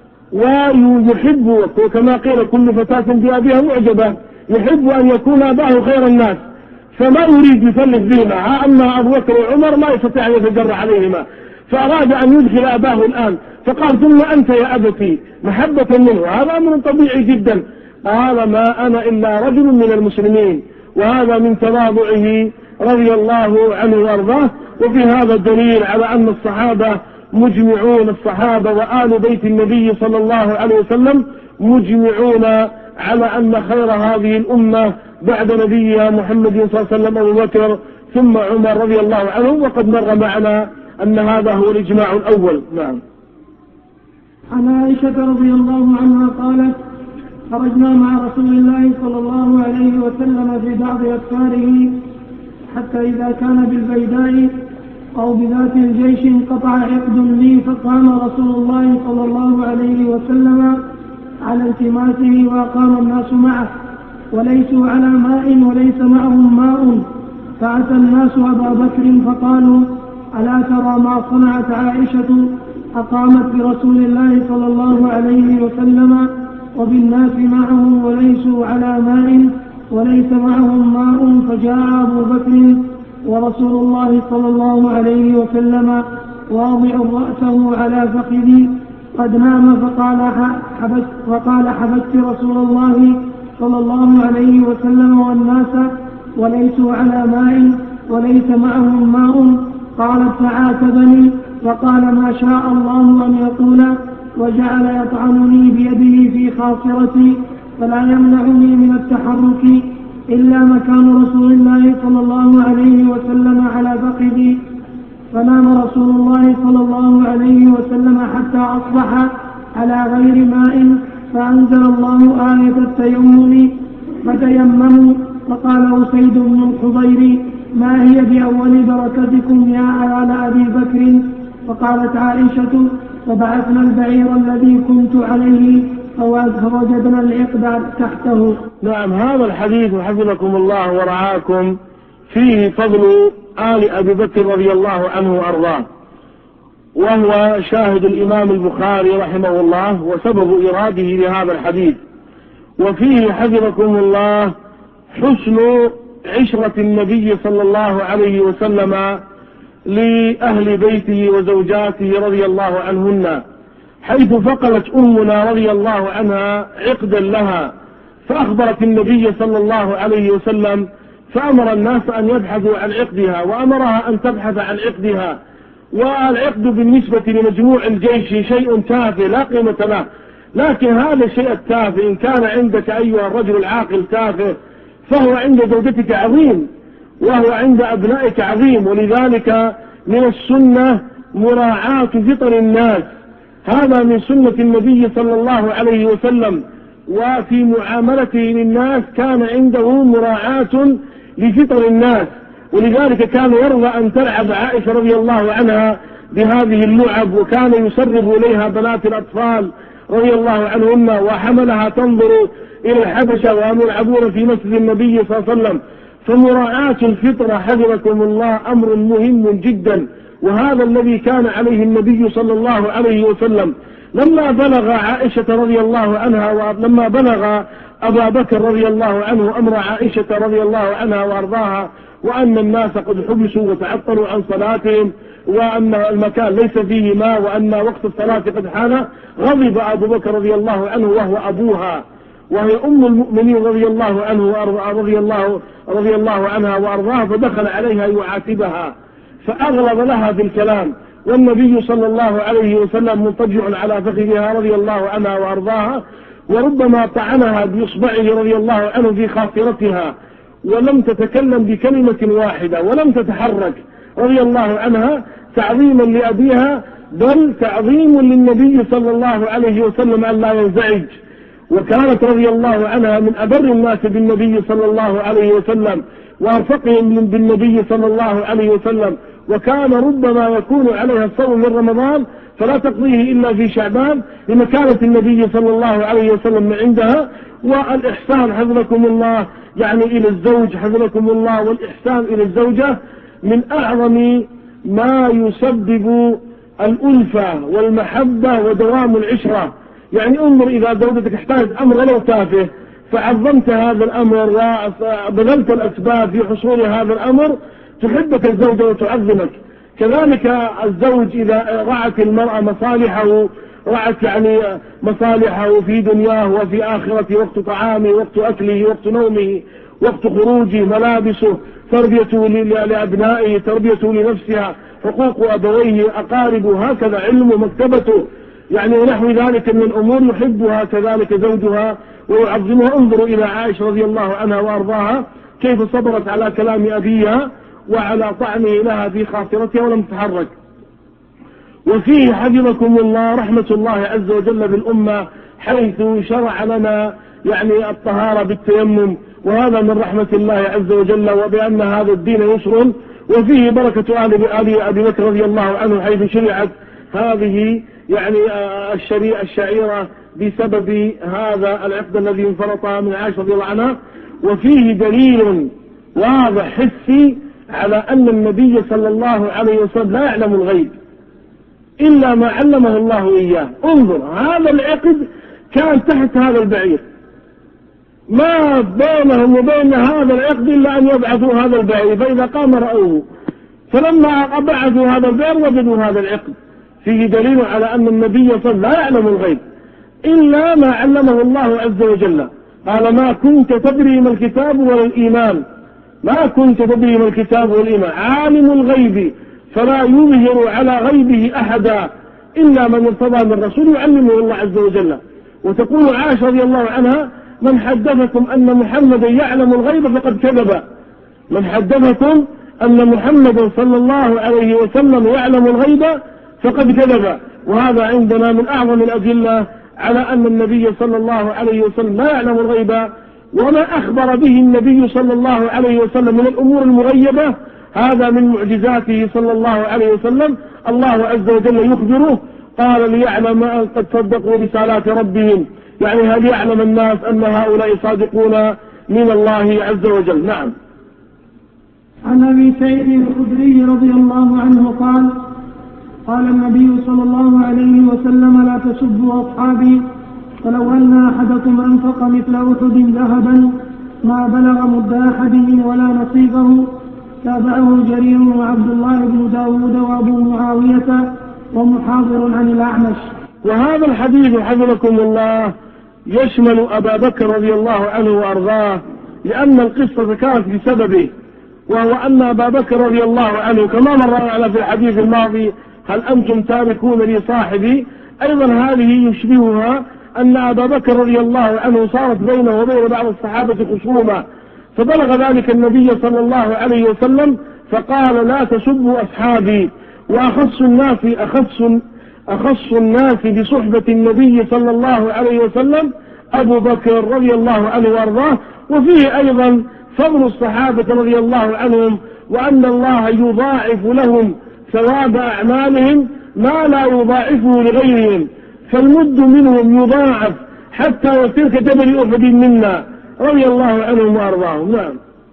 S2: ويحب وكما قيل كل فتاة بأبيها معجبة، يحب أن يكون أباه خير الناس، فما يريد يثلث بهما. أما أبو بكر وعمر ما يستطيع أن يتجرع عليهما، فأراد أن يدخل أباه الآن، فقال ثم أنت يا أبتي محبة منه. هذا أمر طبيعي جدا. قال ما أنا إلا رجل من المسلمين، وهذا من تواضعه رضي الله عنه وأرضاه. وفي هذا الدليل على أن الصحابة مجمعون، الصحابة وآل بيت النبي صلى الله عليه وسلم مجمعون على أن خير هذه الأمة بعد نبيها محمد صلى الله عليه وسلم أبو بكر ثم عمر رضي الله عنه. وقد مر معنا أن هذا هو الإجماع الأول. نعم.
S1: عن عائشة رضي الله عنها قالت خرجنا مع رسول الله صلى الله عليه وسلم في بعض أسفاره، حتى إذا كان بالبيداء أو بذات الجيش انقطع عقد لي، فقام رسول الله صلى الله عليه وسلم على التماسه، وقام الناس معه وليسوا على ماء وليس معهم ماء. فأتى الناس أبا بكر فقالوا ألا ترى ما صنعت عائشة؟ أقامت برسول الله صلى الله عليه وسلم وبالناس معهم وليسوا على ماء وليس معهم ماء. فجاء أبو بكر ورسول الله صلى الله عليه وسلم واضع رأسه على فخذي قد نام، فقال حبست رسول الله صلى الله عليه وسلم والناس وليسوا على ماء وليس معهم ماء. قالت فعاتبني وقال ما شاء الله أن يقول، وجعل يطعنني بيده في خاصرتي فلا يمنعني من التحرك. إلا مكان رسول الله صلى الله عليه وسلم على فخذي. فنام رسول الله صلى الله عليه وسلم حتى أصبح على غير ماء، فأنزل الله آية التيمم فتيمموا. فقال أسيد بن الخضير: ما هي بأول بركتكم يا آل أبي بكر؟ فقالت عائشة: فبعثنا البعير الذي كنت عليه فوجدنا العقد تحته.
S2: نعم، هذا الحديث حفظكم الله ورعاكم فيه فضل آل أبي بكر رضي الله عنه وأرضاه، وهو شاهد الإمام البخاري رحمه الله وسبب إراده لهذا الحديث. وفيه حفظكم الله حسن عشرة النبي صلى الله عليه وسلم لأهل بيته وزوجاته رضي الله عنهن، حيث فقلت أمنا رضي الله عنها عقدا لها، فأخبرت النبي صلى الله عليه وسلم، فأمر الناس أن يبحثوا عن عقدها، وأمرها أن تبحث عن عقدها. والعقد بالنسبة لمجموع الجيش شيء تافه لا قيمة له، لكن هذا الشيء التافه إن كان عندك أيها الرجل العاقل تافه، فهو عند زوجتك عظيم، وهو عند أبنائك عظيم. ولذلك من السنة مراعاة فطر الناس، هذا من سنة النبي صلى الله عليه وسلم. وفي معاملته للناس كان عنده مراعاة لفطر الناس، ولذلك كان يرضى أن تلعب عائشة رضي الله عنها بهذه اللعب، وكان يسرب إليها بنات الأطفال رضي الله عنهن، وحملها تنظر إلى الحبشة وهم يلعبون في مسجد النبي صلى الله عليه وسلم. فمراعاة الفطرة حفظكم الله أمر مهم جدا، وهذا الذي كان عليه النبي صلى الله عليه وسلم. لما بلغ عائشة رضي الله عنها ولما بلغ أبا بكر رضي الله عنه أمر عائشة رضي الله عنها وأرضاها، وأن الناس قد حبسوا وتعطلوا عن صلاتهم، وأن المكان ليس فيه ماء، وأن وقت الصلاة قد حان، غضب أبو بكر رضي الله عنه وهو أبوها، وهي أم المؤمنين رضي الله عنه رضي الله عنها وأرضاها، فدخل عليها يعاتبها فأغلب لها بالكلام، والنبي صلى الله عليه وسلم مضطجع على فخذها رضي الله عنها وأرضاها، وربما طعنها بإصبعه رضي الله عنه في خاصرتها، ولم تتكلم بكلمة واحدة ولم تتحرك رضي الله عنها تعظيما لأبيها، بل تعظيم للنبي صلى الله عليه وسلم أن لا ينزعج. وكانت رضي الله عنها من أبر الناس بالنبي صلى الله عليه وسلم وأرفقهم بالنبي صلى الله عليه وسلم، وكان ربما يكون عليها الصوم من رمضان فلا تقضيه إلا في شعبان لمكانة النبي صلى الله عليه وسلم عندها. والإحسان حفظكم الله يعني إلى الزوج حفظكم الله، والإحسان إلى الزوجة من أعظم ما يسبب الألفة والمحبة ودوام العشرة. يعني انظر إذا زوجتك احتاجت أمر لو تافه فعظمت هذا الأمر وبذلت الأسباب في حصول هذا الأمر، تحبك الزوجة وتعظمك. كذلك الزوج إذا رعت المرأة مصالحه، رعت يعني مصالحه في دنياه وفي آخرته، وقت طعامه، وقت أكله، وقت نومه، وقت خروجه، ملابسه، تربيته لأبنائه، تربيته لنفسها، حقوق أبويه، أقاربه، هكذا علمه، مكتبته، يعني ونحو ذلك من الأمور يحبها كذلك زوجها ويعظمها. انظروا إلى عائشة رضي الله عنها وأرضاها كيف صبرت على كلام أبيها وعلى طعنه لها في خاطرتها ولم تتحرك. وفيه حفظكم الله رحمة الله عز وجل بالأمة، حيث شرع لنا يعني الطهارة بالتيمم، وهذا من رحمة الله عز وجل، وبأن هذا الدين يسر. وفيه بركة آل أبي بكر رضي الله عنه، حيث شرعت هذه يعني الشعيرة بسبب هذا العقد الذي انفرط من عائشة رضي الله عنها. وفيه دليل واضح حسي على أن النبي صلى الله عليه وسلم لا يعلم الغيب إلا ما علمه الله إياه. انظر، هذا العقد كان تحت هذا البعير، ما بينهم وبين هذا العقد إلا أن يبعثوا هذا البعير، فإذا قام رأوه، فلما بعثوا هذا البعير وجدوا هذا العقد. فيه دليل على أن النبي صلى الله عليه وسلم لا يعلم الغيب إلا ما علمه الله عز وجل. قال: ما كنت تدري ما الكتاب ولا الإيمان، ما كنت تدري ما الكتاب والإيمان، عالم الغيب فلا يظهر على غيبه أحدا إلا من ارتضى من رسول يعلمه الله عز وجل. وتقول عائشة رضي الله عنها: من حدثكم أن محمدا يعلم الغيب فقد كذب. من حدثكم أن محمدا صلى الله عليه وسلم يعلم الغيب فقد كذب. وهذا عندنا من أعظم الأدلة على أن النبي صلى الله عليه وسلم لا يعلم الغيب، وما أخبر به النبي صلى الله عليه وسلم من الأمور المغيبة هذا من معجزاته صلى الله عليه وسلم. الله عز وجل يخبره قال ليعلم أن قد صدقوا رسالات ربهم، يعني هل يعلم الناس أن هؤلاء صادقون من الله عز وجل. نعم.
S1: عن أبي سعيد الخدري رضي الله عنه قال النبي صلى الله عليه وسلم لا تسبوا أصحابي، فلو أن أحدكم أنفق مثل أحد ذهبا ما بلغ مد أحدهم ولا نصيبه. تابعه جرير وعبد الله بن داود وأبو معاوية ومحاضر عن الأعمش.
S2: وهذا الحديث حفظكم الله يشمل أبا بكر رضي الله عنه وأرضاه، لأن القصة كانت بسببه، وهو أن أبا بكر رضي الله عنه كما مر على في الحديث الماضي هل أنتم تاركون لي صاحبي، أيضا هذه يشبهها أن أبا بكر رضي الله عنه صارت بينه وبين بعض الصحابة خصومة، فبلغ ذلك النبي صلى الله عليه وسلم فقال لا تسبوا أصحابي. وأخص الناس بصحبة النبي صلى الله عليه وسلم أبو بكر رضي الله عنه وأرضاه. وفيه أيضا فضل الصحابة رضي الله عنهم، وأن الله يضاعف لهم ثواب أعمالهم ما لا يضاعفه لغيرهم، فالمد منهم يضاعف حتى يصير كجبل أحد منا رضي الله عنهم وأرضاهم. نعم.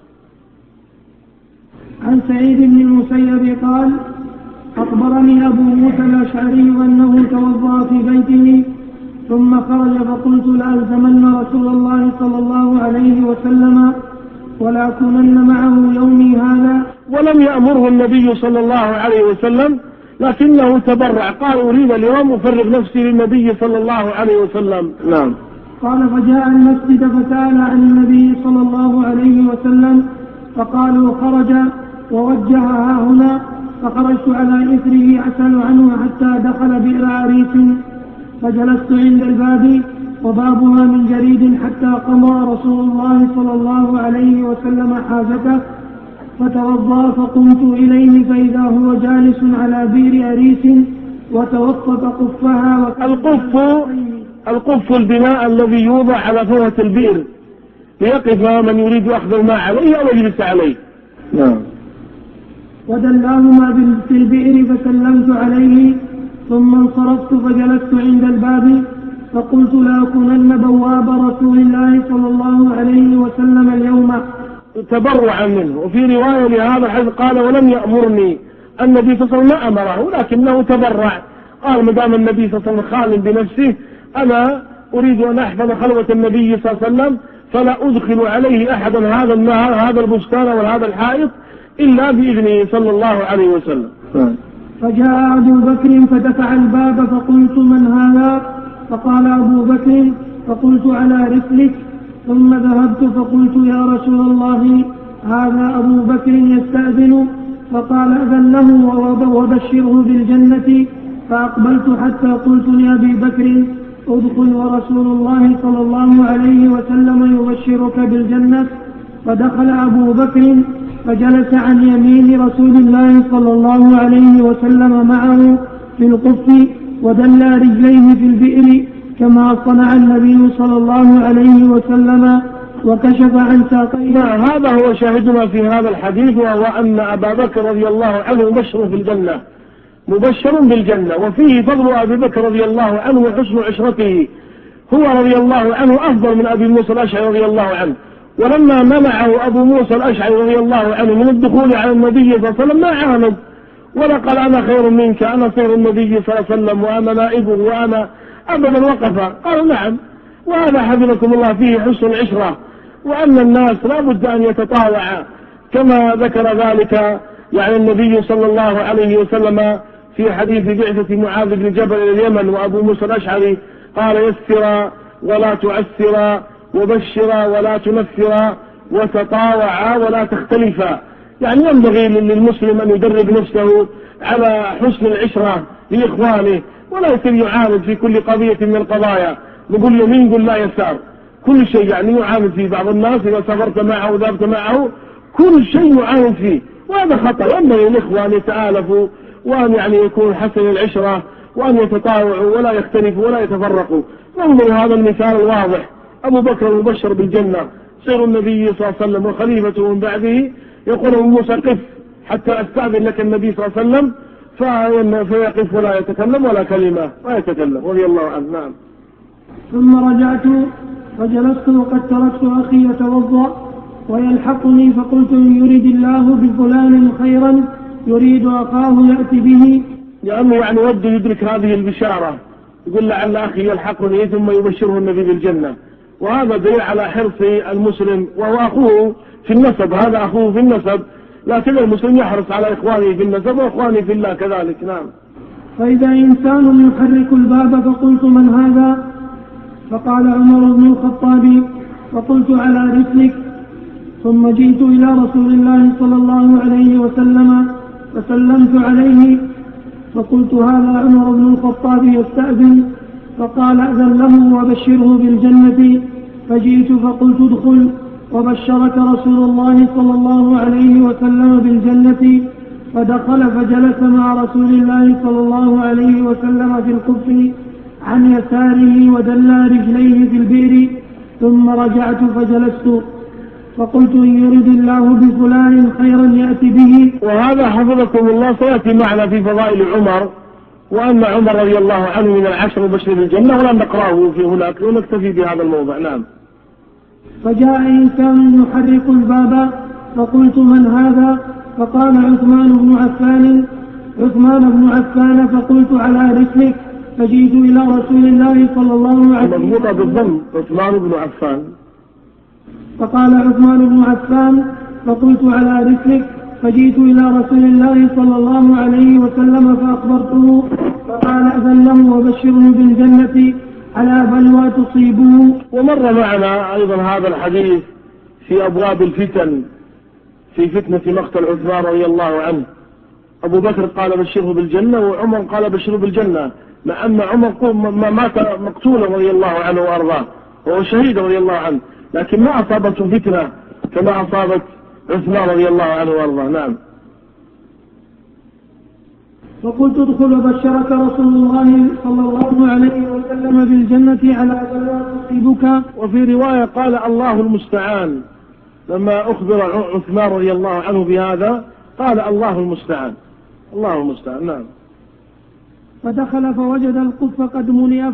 S1: عن سعيد بن المسيب قال أخبرني أبو موسى الأشعري أنه توضأ في بيته ثم خرج فقلت لألزمن رسول الله صلى الله عليه وسلم ولأكونن معه يومي هذا.
S2: ولم يأمره النبي صلى الله عليه وسلم، لكنه تبرع قال أريد اليوم أفرغ نفسي للنبي صلى الله عليه وسلم. نعم.
S1: قال فجاء المسجد فسأل عن النبي صلى الله عليه وسلم فقالوا خرج ووجهها هنا، فخرجت على إثره أسأل عنه حتى دخل بئر عريس، فجلست عند الباب وبابها من جريد حتى قضى رسول الله صلى الله عليه وسلم حاجته، فتوضأ فقمت إليه فإذا هو جالس على بئر عريس وتوسط قفها.
S2: القف البناء الذي يوضع على فوهة البئر ليقف من يريد أخذ الماء عليه أو يجلس عليه. نعم.
S1: ودلاهما في البئر فسلمت عليه ثم انصرفت فجلست عند الباب فقلت لأكونن بواب رسول الله صلى الله عليه وسلم اليوم.
S2: تبرعا منه. وفي رواية لهذا الحديث قال ولم يأمرني النبي صلى الله عليه وسلم، ما أمره لكنه تبرع، قال مدام النبي صلى الله عليه وسلم خال بنفسه أنا أريد أن أحفظ خلوة النبي صلى الله عليه وسلم فلا أدخل عليه أحدا هذا النهر هذا البستان وهذا الحائط إلا بإذنه صلى الله عليه وسلم.
S1: فجاء أبو بكر فدفع الباب فقلت من هذا؟ فقال أبو بكر، فقلت على رسلك، ثم ذهبت فقلت يا رسول الله هذا أبو بكر يستأذن، فقال أذن له وبشره بالجنة. فأقبلت حتى قلت لأبي بكر ادخل ورسول الله صلى الله عليه وسلم يبشرك بالجنة. فدخل أبو بكر فجلس عن يمين رسول الله صلى الله عليه وسلم معه في القف ودلى رجليه في البئر كما صنع النبي صلى الله عليه وسلم وكشف عن ساقيه.
S2: هذا هو شاهدنا في هذا الحديث، وهو أن أبا بكر رضي الله عنه مبشر في الجنة، مبشر بالجنة. وفيه فضل أبي بكر رضي الله عنه وحسن عشرته، هو رضي الله عنه أفضل من أبي موسى الأشعري رضي الله عنه. ولما منعه أبو موسى الأشعري رضي الله عنه من الدخول على النبي صلى الله عليه وسلم ما عاند ولا قال أنا خير منك، أنا خير النبي صلى الله عليه وسلم وأنا نائبه وأنا أبدا، وقف قال نعم. وهذا حفظكم الله فيه حسن العشرة، وأن الناس لا بد أن يتطاوع كما ذكر ذلك يعني النبي صلى الله عليه وسلم في حديث بعثة معاذ بن جبل إلى اليمن وأبو موسى الأشعري قال يسرا ولا تعسرا وبشرا ولا تنفرا وتطاوعا ولا تختلفا. يعني ينبغي للمسلم أن يدرب نفسه على حسن العشرة لإخوانه، ولا يصير يعاند في كل قضية من القضايا، نقول يمين قل لا يسار، كل شيء يعني يعاند فيه بعض الناس إذا سافرت معه وذهبت معه كل شيء يعاند فيه، وهذا خطأ. ينبغي الإخوة أن يتآلفوا وأن يعني يكون حسن العشرة وأن يتطاوعوا ولا يختلفوا ولا يتفرقوا. ننظر هذا المثال الواضح، أبو بكر المبشر بالجنة سير النبي صلى الله عليه وسلم وخليفته من بعده يقول له موسى قف حتى أستأذن لك النبي صلى الله عليه وسلم، فيقف ولا يتكلم ولا كلمة لا يتكلم رضي الله عنه. نعم.
S1: ثم رجعت فجلست وقد تركت أخي يتوضأ ويلحقني، فقلت إن يريد الله بفلان خيرا يريد أخاه يأتي به،
S2: لأنه يعني وده يدرك هذه البشارة، يقول لعل أخي يلحقني ثم يبشره النبي بالجنة، وهذا دليل على حرص المسلم، وهو أخوه في النسب، هذا أخوه في النسب، لكن المسلم يحرص على إخوانه في النسب وإخوانه في الله كذلك. نعم.
S1: فإذا إنسان يحرك الباب فقلت من هذا؟ فقال عمر بن الخطاب، فقلت على رسلك. ثم جئت إلى رسول الله صلى الله عليه وسلم فسلمت عليه فقلت هذا عمر بن الخطاب يستأذن، فقال أذن له وبشره بالجنة. فجئت فقلت ادخل وبشرك رسول الله صلى الله عليه وسلم بالجنة. فدخل فجلس مع رسول الله صلى الله عليه وسلم في الكف عن يساره ودلى رجليه في البئر. ثم رجعت فجلست فقلت إن يريد الله بفلان خيرا يأتي به.
S2: وهذا حفظكم الله سيأتي معنا في فضائل عمر، وأن عمر رضي الله عنه من العشر المبشرين بالجنة، ولا نقرأه في هناك ونكتفي بهذا الموضع. نعم.
S1: فجاء إنسان يحرك الباب فقلت من هذا؟ فقال عثمان بن عفان فقلت على رسلك. فجئت إلى رسول الله صلى الله عليه وسلم
S2: عثمان بن عفان.
S1: فقال عثمان بن عفان فقلت على رسلك. فجئت إلى رسول الله صلى الله عليه وسلم فأخبرته، فقال أذن له وبشره بالجنة على بلوى تصيبه.
S2: ومر معنا أيضا هذا الحديث في أبواب الفتن، في فتنة مقتل عثمان رضي الله عنه. أبو بكر قال بشره بالجنة، وعمر قال بشره بالجنة، مع أن عمر مات مقتولا رضي الله عنه وأرضاه، وهو شهيد رضي الله عنه، لكن ما أصابته فتنة كما أصابت عثمان رضي الله عنه وأرضاه. نعم.
S1: فقلت ادخل وبشرك رسول الله صلى الله عليه وسلم بالجنة على بلوى تصيبك.
S2: وفي رواية قال الله المستعان، لما أخبر عثمان رضي الله عنه بهذا قال الله المستعان، الله المستعان. نعم.
S1: فدخل فوجد القف قد ملئ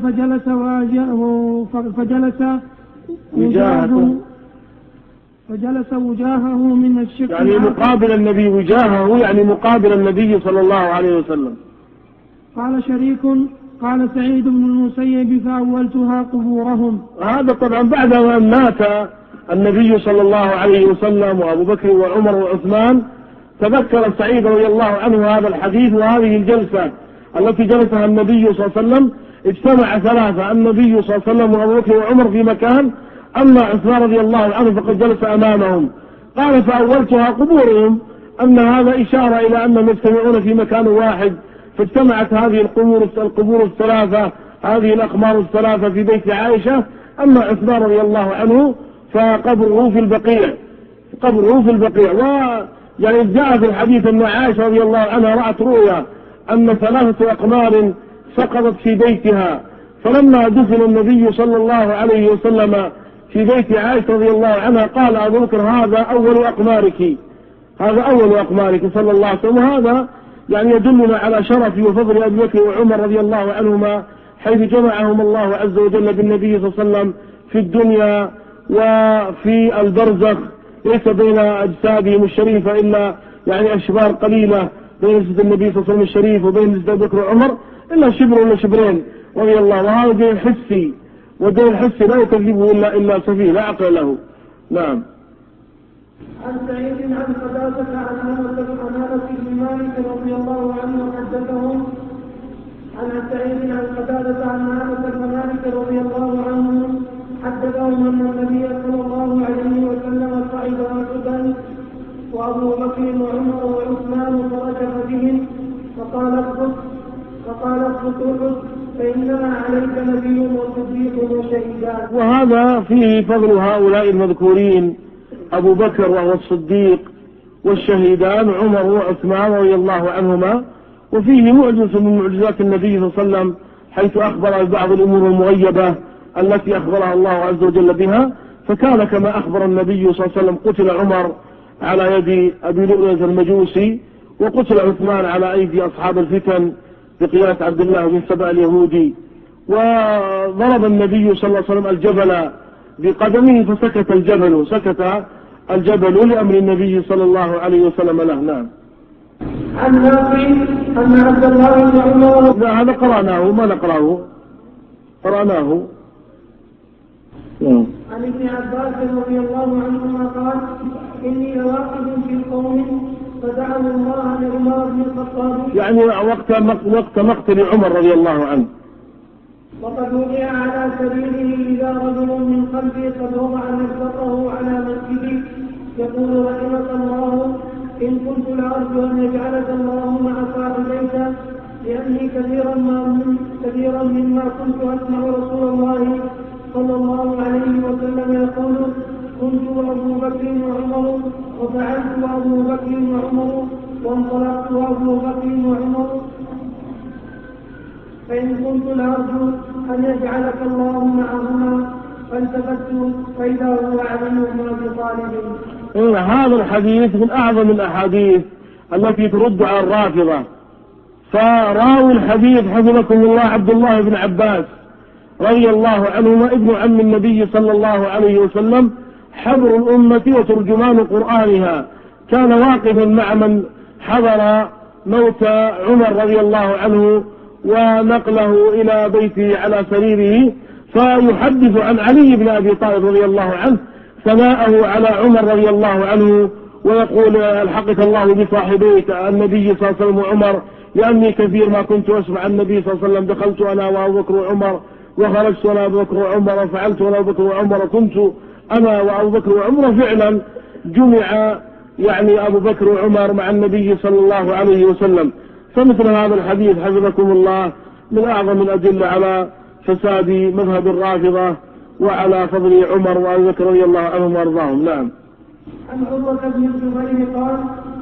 S1: فجلس وجاهه من الشق،
S2: يعني مقابل النبي، وجاهه يعني مقابل النبي صلى الله عليه وسلم.
S1: قال شريك قال سعيد بن المسيب فأولتها قبورهم.
S2: هذا طبعا بعد أن مات النبي صلى الله عليه وسلم وأبو بكر وعمر وعثمان، تذكر سعيد رضي الله عنه هذا الحديث وهذه الجلسة التي جلسها النبي صلى الله عليه وسلم. اجتمع ثلاثة، النبي صلى الله عليه وسلم وأبو بكر وعمر في مكان، أما عثمان رضي الله عنه فقد جلس أمامهم. قال فأولتها قبورهم، أن هذا إشارة إلى أنهم يجتمعون في مكان واحد، فاجتمعت هذه القبور الثلاثة، هذه الأقمار الثلاثة في بيت عائشة. أما عثمان رضي الله عنه فقبره في البقيع، قبره في البقيع. ويعني جاء في الحديث أن عائشة رضي الله عنها رأت رؤيا أن 3 أقمار سقطت في بيتها، فلما دفن النبي صلى الله عليه وسلم في بيت عائشة رضي الله عنها قال أبو بكر هذا أول أقمارك، هذا أول أقمارك صلى الله عليه وسلم. وهذا يعني يدلنا على شرف وفضل أبي بكر وعمر رضي الله عنهما، حيث جمعهم الله عز وجل بالنبي صلى الله عليه وسلم في الدنيا وفي البرزخ، ليس بين أجسادهم الشريفة إلا يعني أشبار قليلة بين جسد النبي صلى الله عليه وسلم الشريف وبين جسد أبي بكر وعمر إلا شبر ولا شبرين رضي الله. وهذا دين حسي، والدين الحسي لا يكذبه إلا سفيه لا عقل له. نعم.
S1: عن سعيد عن قتادة عن أنس بن مالك رضي الله عنه حدثهم عن سعيد عن قتادة عن أنس بن مالك رضي الله عنه حدثهم أن النبي صلى الله عليه وسلم صعد أحدا وأبو بكر وعمر وعثمان فرجف بهم فقال اخبط أحد فإنما عليك نبي وصديق وشهيدان.
S2: وهذا فيه فضل هؤلاء المذكورين أبو بكر وهو الصديق والشهيدان عمر وعثمان رضي الله عنهما. وفيه معجزة من معجزات النبي صلى الله عليه وسلم حيث أخبر بعض الأمور المغيبة التي أخبرها الله عز وجل بها، فكان كما أخبر النبي صلى الله عليه وسلم قتل عمر على يد أبي لؤلؤة المجوسي، وقتل عثمان على أيدي أصحاب الفتن بقيادة عبد الله بن سبأ اليهودي، وضرب النبي صلى الله عليه وسلم الجبل بقدمه فسكت الجبل لأمر النبي صلى الله عليه وسلم له. نعم.
S1: عن نافع أن عبد الله بن عمر.
S2: لا هذا قرأناه ما نقرأه قرأناه.
S1: عن ابن عباس رضي الله عنهما قال إني لواقف في قوم فدعوا الله لعمر بن الخطاب،
S2: يعني وقت مقتل عمر رضي الله عنه،
S1: وقد وضع على سريره إذا رجل من خلفه قد وضع نفسه على مسجده يقول رحمك الله إن كنت لأرجو أن يجعلك الله مع صاحبيك لأني كثيرا مما كنت أسمع رسول الله صلى الله عليه وسلم يقول كنت وأبو بكر وعمر وفعلت وأبو بكر وعمر وانطلقت وأبو بكر وعمر فإن كنت لأرجو أن يجعلك الله معهما فالتفت فإذا هو علي بن أبي طالب.
S2: هذا الحديث من أعظم الأحاديث التي ترد على الرافضة. فراوي الحديث حفظكم الله عبد الله بن عباس رضي الله عنهما ابن عم النبي صلى الله عليه وسلم حبر الأمة وترجمان قرآنها، كان واقفا مع من حضر موت عمر رضي الله عنه ونقله إلى بيته على سريره، فيحدث عن علي بن أبي طالب رضي الله عنه ثناءه على عمر رضي الله عنه، ويقول الحقك الله بصاحبيك النبي صلى الله عليه وسلم وعمر لأني كثير ما كنت أسمع النبي صلى الله عليه وسلم دخلت أنا وأبو بكر وعمر وخرجت أنا وأبو بكر وعمر وفعلت أنا وأبو بكر وعمر كنت أنا وأبو بكر وعمر. فعلا جمع يعني أبو بكر وعمر مع النبي صلى الله عليه وسلم. فمثل هذا الحديث حفظكم الله من أعظم الأدلة على فساد مذهب الرافضة وعلى فضل عمر وأبو بكر رضي الله عنهم وأرضاهم. نعم.
S1: عن عروة بن الزبير قال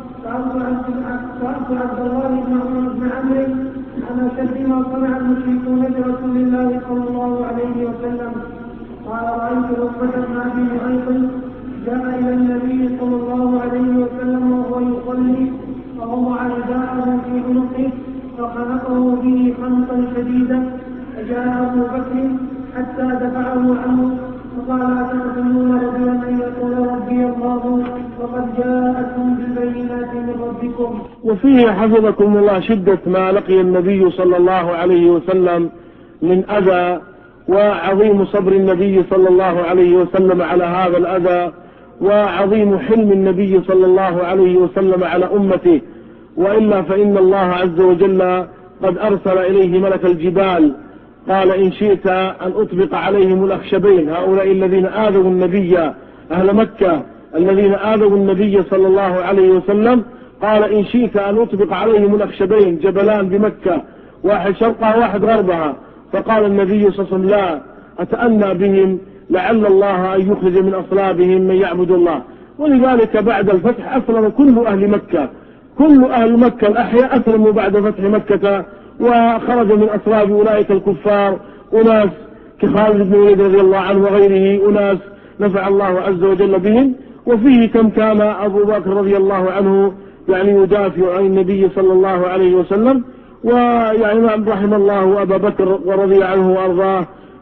S1: سألت عبد الله بن عمرو عن أشد ما صنع المشركون برسول الله صلى الله عليه وسلم قال رأيت عقبة بن أبي معيط جاء إلى النبي صلى الله عليه وسلم وهو يصلي فوضع رداءه في عنقه فخنقه به خنقا شديدا فجاء أبو بكر حتى دفعه عنه فقال أتأمنون رجلا أن يقول ربي الله وقد جاءتكم بالبينات من ربكم.
S2: وفيه حفظكم الله شدة ما لقي النبي صلى الله عليه وسلم من أذى، وعظيم صبر النبي صلى الله عليه وسلم على هذا الأذى، وعظيم حلم النبي صلى الله عليه وسلم على أمته. وإلا فإن الله عز وجل قد أرسل إليه ملك الجبال قال إن شئت أن أطبق عليهم الأخشبين، هؤلاء الذين آذوا النبي أهل مكة الذين آذوا النبي صلى الله عليه وسلم، قال إن شئت أن أطبق عليهم الأخشبين جبلان بمكة واحد شرقها واحد غربها. فقال النبي صلى الله عليه وسلم لا أتأنى بهم لعل الله أن يخرج من أصلابهم من يعبد الله. ولذلك بعد الفتح أسلم كل أهل مكة، كل أهل مكة الأحياء أسلموا بعد فتح مكة، وخرج من أصلاب أولئك الكفار أناس كخالد بن الوليد رضي الله عنه وغيره، أناس نفع الله عز وجل بهم. وفيه كم كان أبو بكر رضي الله عنه يعني يدافع عن النبي صلى الله عليه وسلم، ويعني رحم الله أبا بكر ورضي عنه وأرضاه،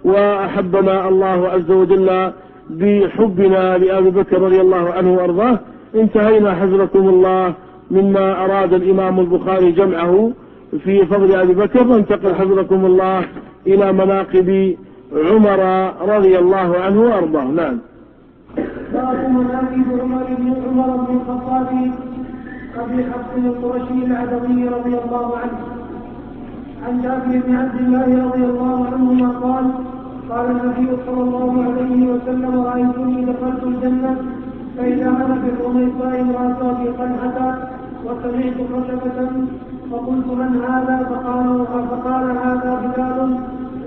S2: وأحبنا الله عز وجل بحبنا لأبي بكر رضي الله عنه وأرضاه. انتهينا حفظكم الله مما أراد الإمام البخاري جمعه في فضل أبي بكر، ننتقل حفظكم الله إلى مناقب عمر رضي الله عنه وأرضاه. نعم.
S1: باب مناقب عمر بن الخطاب أبي حفص القرشي العدوي رضي الله عنه. عن جابر بن عبد الله رضي الله عنهما قال قال النبي صلى الله عليه وسلم رأيتني دخلت الجنة فإذا أنا بالرميصاء امرأة في طلحة فسمعت خشبة فقلت من هذا؟ فقال هذا بلال،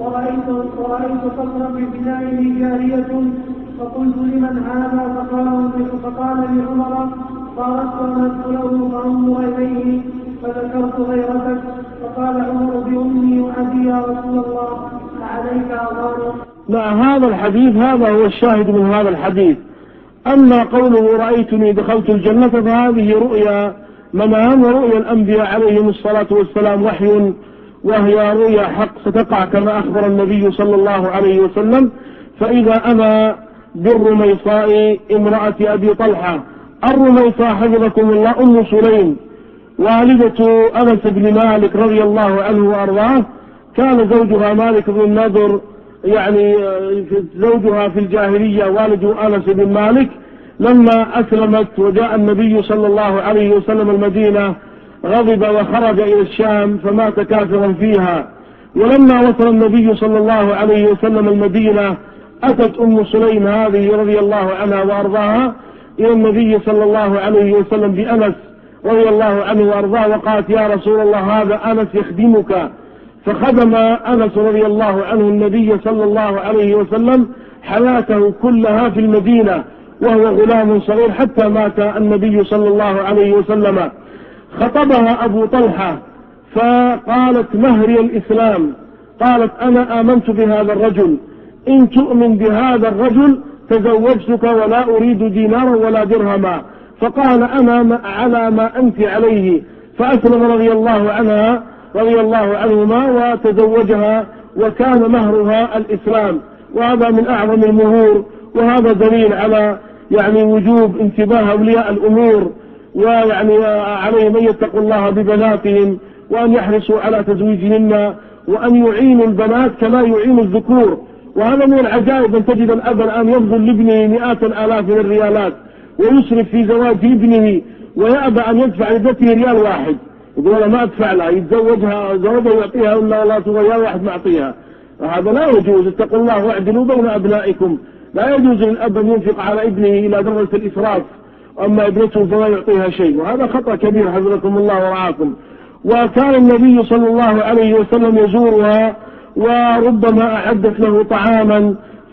S1: ورأيت قصرا في بنائه جارية، فقلت لمن هذا؟ فقال لعمر، فأردت أن أدخله فأنظر إليه فذكرت غيرتك، فقال عمر بأمي وأبي يا رسول الله أعليك أغار.
S2: هذا الحديث هذا هو الشاهد من هذا الحديث. أما قوله رأيتني دخلت الجنة فهذه رؤيا منام، ورؤيا الأنبياء عليهم الصلاة والسلام وحي، وهي رؤيا حق ستقع كما أخبر النبي صلى الله عليه وسلم. فإذا أنا بالرميصاء امرأة أبي طلحة، الرميصاء حفظكم الله أم سليم والدة أنس بن مالك رضي الله عنه وأرضاه، كان زوجها مالك بن النضر يعني زوجها في الجاهلية والد أنس بن مالك. لما أسلمت وجاء النبي صلى الله عليه وسلم المدينة غضب وخرج إلى الشام فمات كافرا فيها. ولما وصل النبي صلى الله عليه وسلم المدينة أتت أم سليم هذه رضي الله عنها وأرضاها إلى النبي صلى الله عليه وسلم بأنس رضي الله عنه وأرضاه، وقالت يا رسول الله هذا أنس يخدمك. فخدم أنس رضي الله عنه النبي صلى الله عليه وسلم حياته كلها في المدينة وهو غلام صغير حتى مات النبي صلى الله عليه وسلم. خطبها أبو طلحة فقالت مهري الإسلام، قالت أنا آمنت بهذا الرجل، إن تؤمن بهذا الرجل تزوجتك ولا أريد دينارا ولا درهما. فقال أنا على ما أنت عليه، فأسلم رضي الله عنها رضي الله عنهما وتزوجها، وكان مهرها الإسلام. وهذا من أعظم المهور، وهذا دليل على يعني وجوب انتباه أولياء الأمور، ويعني عليهم أن يتقوا الله ببناتهم وأن يحرصوا على تزويجهن، وأن يعينوا البنات كما يعين الذكور. وهذا من العجائب أن تجد الأب الآن يبذل لابنه مئات الآلاف من الريالات ويسرف في زواج ابنه، ويأبى أن يدفع لابنته ريال واحد، يقول أنا ما أدفع لها، يتزوجها زوجها ويعطيها ولا لا تغير واحد معطيها. هذا لا يجوز. اتقوا الله واعدلوا بين أبنائكم. لا يجوز للأب أن ينفق على ابنه إلى درجة الإسراف، أما ابنته فلا يعطيها شيء، وهذا خطأ كبير حفظكم الله ورعاكم. وكان النبي صلى الله عليه وسلم يزورها، وربما أعدت له طعاما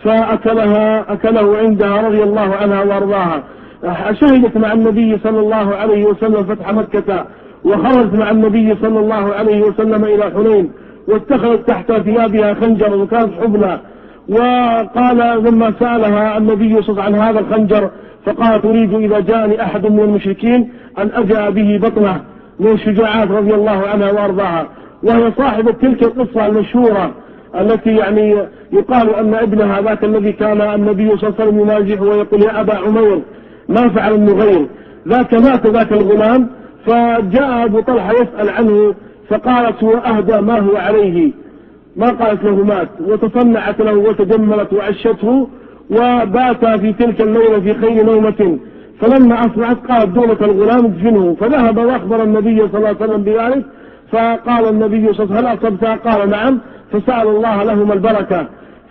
S2: أكله عندها رضي الله عنها وارضاها. شهدت مع النبي صلى الله عليه وسلم فتح مكة، وخرجت مع النبي صلى الله عليه وسلم إلى حنين، واتخذت تحت ثيابها خنجر وكانت حبلى. وقال لما سألها النبي صلى الله عليه وسلم عن هذا الخنجر فقالت أريد إذا جاءني أحد من المشركين أن أجأ به بطنه، من الشجاعات رضي الله عنها وارضاها. وهي صاحبة تلك القصة المشهورة التي يعني يقال أن ابنها ذاك الذي كان النبي صلى الله عليه وسلم يناجحه ويقول يا أبا عمير ما فعل النغير، ذاك مات ذاك الغلام. فجاء أبو طلحة يسأل عنه فقالت هو أهدى ما هو عليه، ما قالت له مات، وتصنعت له وتجملت وعشته، وبات في تلك الليلة في خير نومة. فلما أصبحت قالت دولة الغلام ادفنه، فذهب وأخبر النبي صلى الله عليه وسلم بذلك. فقال النبي صلى الله عليه وسلم هل أصبتها؟ قال نعم. فسأل الله لهما البركة،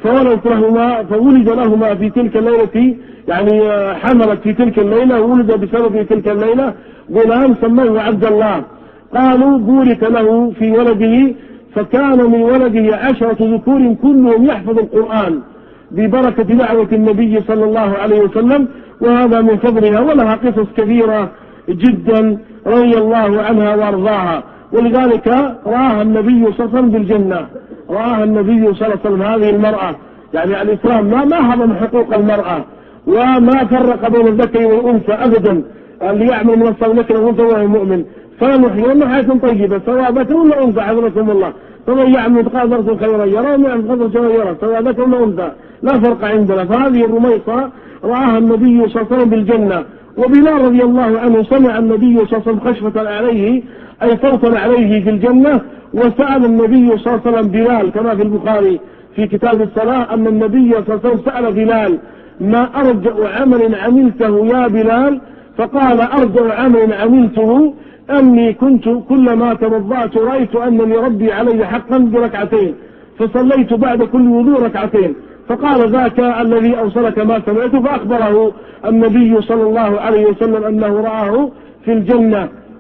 S2: فولد لهما في تلك الليلة، يعني حملت في تلك الليلة، ولد بسبب تلك الليلة غلام سماه عبد الله. قالوا بورك له في ولده، فكان من ولده 10 ذكور كلهم يحفظ القرآن ببركة دعوة النبي صلى الله عليه وسلم. وهذا من فضلها، ولها قصص كثيرة جدا رضي الله عنها وارضاها. ولذلك رآها النبي صلى الله عليه وسلم بالجنة، رآها النبي صلى الله عليه وسلم هذه المرأة. يعني الإسلام ما هضم حقوق المرأة، وما فرق بين الذكر والأنثى أبدا. اللي يعمل من الذكر والأنثى وهو مؤمن فنحيي حياة طيبة سواء ذكر ولا أنثى حفظكم الله. فمن يعمل مثقال ذرة خيرا يرى ومن يعمل مثقال ذرة شرا يرى سواء ذكر ولا أنثى، لا فرق عندنا. فهذه الرميصة رآها النبي صلى الله عليه وسلم بالجنة. وبلال رضي الله عنه سمع النبي صلى الله عليه وسلم خشفة عليه أي صوتا عليه في الجنة، وسأل النبي صلى الله عليه وسلم بلال كما في البخاري في كتاب الصلاة أن النبي صلى الله عليه وسلم سأل بلال ما أرجع عمل عملته يا بلال؟ فقال أرجع عمل عملته أني كنت كلما توضأت رأيت أنني ربي علي حقا بركعتين، فصليت بعد كل وضوء ركعتين. فقال ذاك الذي أوصلك ما سمعته، فأخبره النبي صلى الله عليه وسلم أنه رآه في الجنة.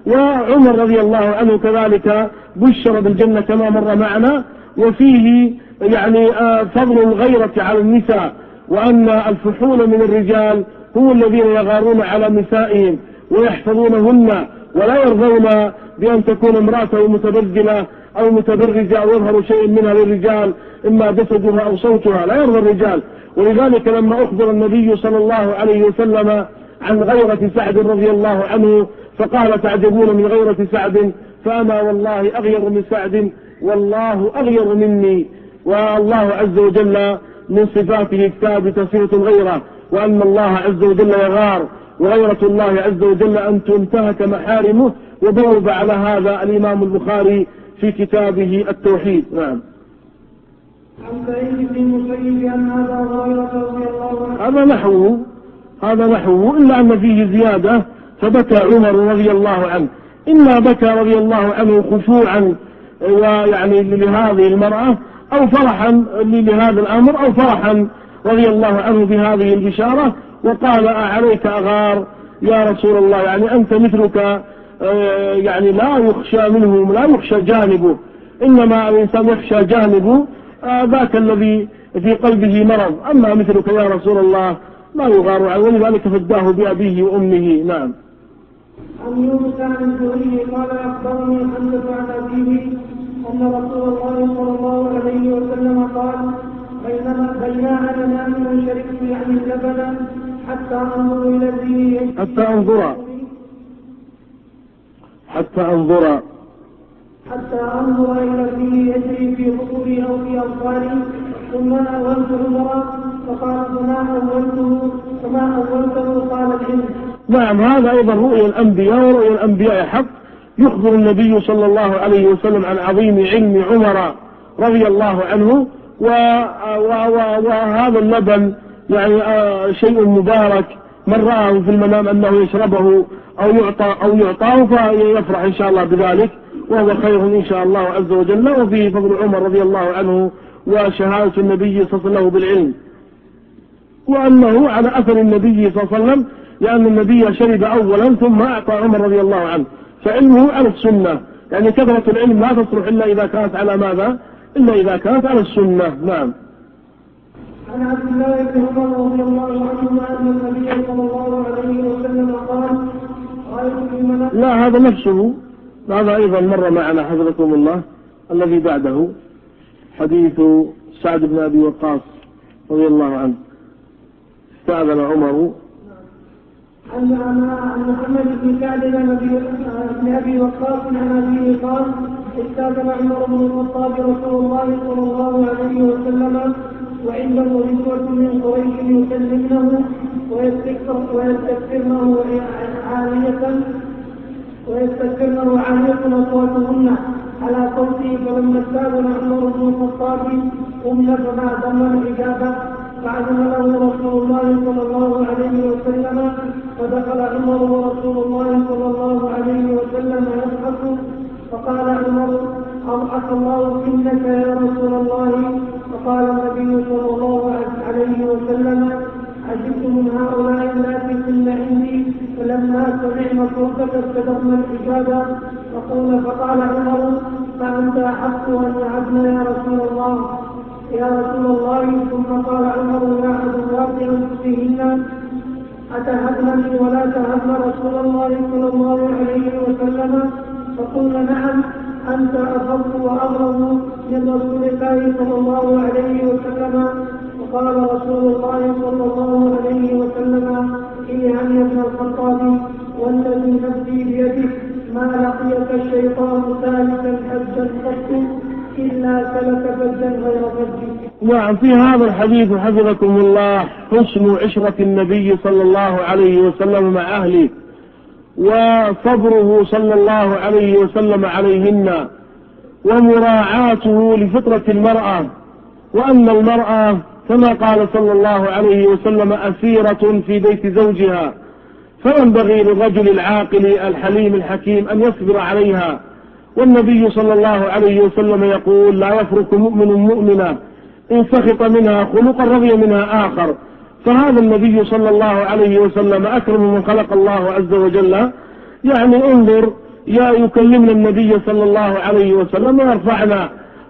S2: وعمر رضي الله عنه كذلك بشر بالجنة كما مر معنا. وفيه يعني فضل الغيرة على النساء، وأن الفحول من الرجال هم الذين يغارون على نسائهم ويحفظونهن ولا يرضون بأن تكون امرأة متبذلة أو متبرجة أو يظهر شيء منها للرجال إما جسدها أو صوتها، لا يرضى الرجال. ولذلك لما أخبر النبي صلى الله عليه وسلم عن غيرة سعد رضي الله عنه فقال تعجبون من غيرة سعد، فأنا والله أغير من سعد والله أغير مني. والله عز وجل من صفاته الثابتة صفة الغيرة، وأن الله عز وجل يغار، وغيرة الله عز وجل أن تنتهك محارمه. وضرب على هذا الإمام البخاري في كتابه التوحيد. نعم.
S1: عن سعيد بن المسيب أن أبا هريرة رضي الله عنه
S2: هذا نحوه إلا أن فيه زيادة، فبكى عمر رضي الله عنه، إما بكى رضي الله عنه خشوعا ويعني لهذه المرأة أو فرحا لهذا الأمر، أو فرحا رضي الله عنه بهذه البشارة، وقال أعليك أغار يا رسول الله، يعني أنت مثلك يعني لا يخشى منه، لا يخشى جانبه، إنما الإنسان يخشى جانبه ذاك الذي في قلبه مرض، أما مثلك يا رسول الله لا يغار عنه، ولذلك فداه بأبيه وأمه. نعم.
S1: عن يونس عن الزهري قال أخبرني حمزة عن أبيه أن رسول الله صلى الله عليه وسلم قال بينما أنا نائم شربت يعني اللبن حتى أنظر إلى الذي حتى أنظر إلى الذي يجري في خطوري أو في أبصاري، ثم أولت عمر فقال فما أولته قال العلم.
S2: نعم. هذا أيضا رؤيا الأنبياء، ورؤيا الأنبياء حق. يخبر النبي صلى الله عليه وسلم عن عظيم علم عمر رضي الله عنه، وهذا اللبن يعني شيء مبارك، من رآه في المنام أنه يشربه أو يعطاه فيفرح إن شاء الله بذلك، وهو خير إن شاء الله عز وجل. وفيه فضل عمر رضي الله عنه وشهادة النبي صلى الله عليه وسلم بالعلم، وأنه على أثر النبي صلى الله عليه وسلم، لأن النبي شرب أولا ثم أعطى عمر رضي الله عنه، فعلمه على السنة، يعني كثرة العلم لا تصلح إلا إذا كانت على ماذا؟ إلا إذا كانت على السنة. نعم.
S1: عن عبد الله بن عمر رضي الله عنهما أن النبي صلى الله عليه وسلم قال رأيت في المنام.
S2: لا، هذا نفسه، هذا أيضا مر معنا حفظكم الله. الذي بعده حديث سعد بن أبي وقاص رضي الله عنه، استأذن عمر
S1: عن محمد بن سعد بن أبي وقاص عن أبيه قال استأذن عمر بن الخطاب رسول الله صلى الله عليه وسلم وعنده نسوة من قريش يكلمنه ويستكبرن عالية أصواتهن على صوته، فلما استأذن عمر بن الخطاب قمنا فما ضم الحجاب فعزم له رسول الله صلى الله عليه وسلم، فدخل عمر ورسول الله صلى الله عليه وسلم يضحك، فقال عمر أضحك الله إنك يا رسول الله، فقال النبي صلى الله عليه وسلم عجبت من هؤلاء اللاتي كن عندي، فلما سمعنا صوتك استدرنا الحجاب، فقال عمر فأنت أحق أن يعدنا يا رسول الله. ثم قال عمر يا عدوات أنفسهن أتهبنني ولا تهبن رسول الله صلى الله عليه وسلم؟ فقلنا نعم أنت أفضل وأغرب من رسول الله صلى الله عليه وسلم. وقال رسول الله صلى الله عليه وسلم إلها يا ابن الخطاب والذي نفسي بيده ما لقيك الشيطان ثالثا حجا قط إلا سلك فجا غير فج.
S2: نعم. في هذا الحديث حفظكم الله حسن عشرة النبي صلى الله عليه وسلم مع أهله، وصبره صلى الله عليه وسلم عليهن، ومراعاته لفطرة المرأة، وأن المرأة كما قال صلى الله عليه وسلم أسيرة في بيت زوجها، فينبغي للرجل العاقل الحليم الحكيم أن يصبر عليها. والنبي صلى الله عليه وسلم يقول لا يفرق مؤمن مؤمنة إن سخط منها خلقا رضي منها آخر. فهذا النبي صلى الله عليه وسلم أكرم من خلق الله عز وجل. يعني انظر يكلمن النبي صلى الله عليه وسلم ويرفعن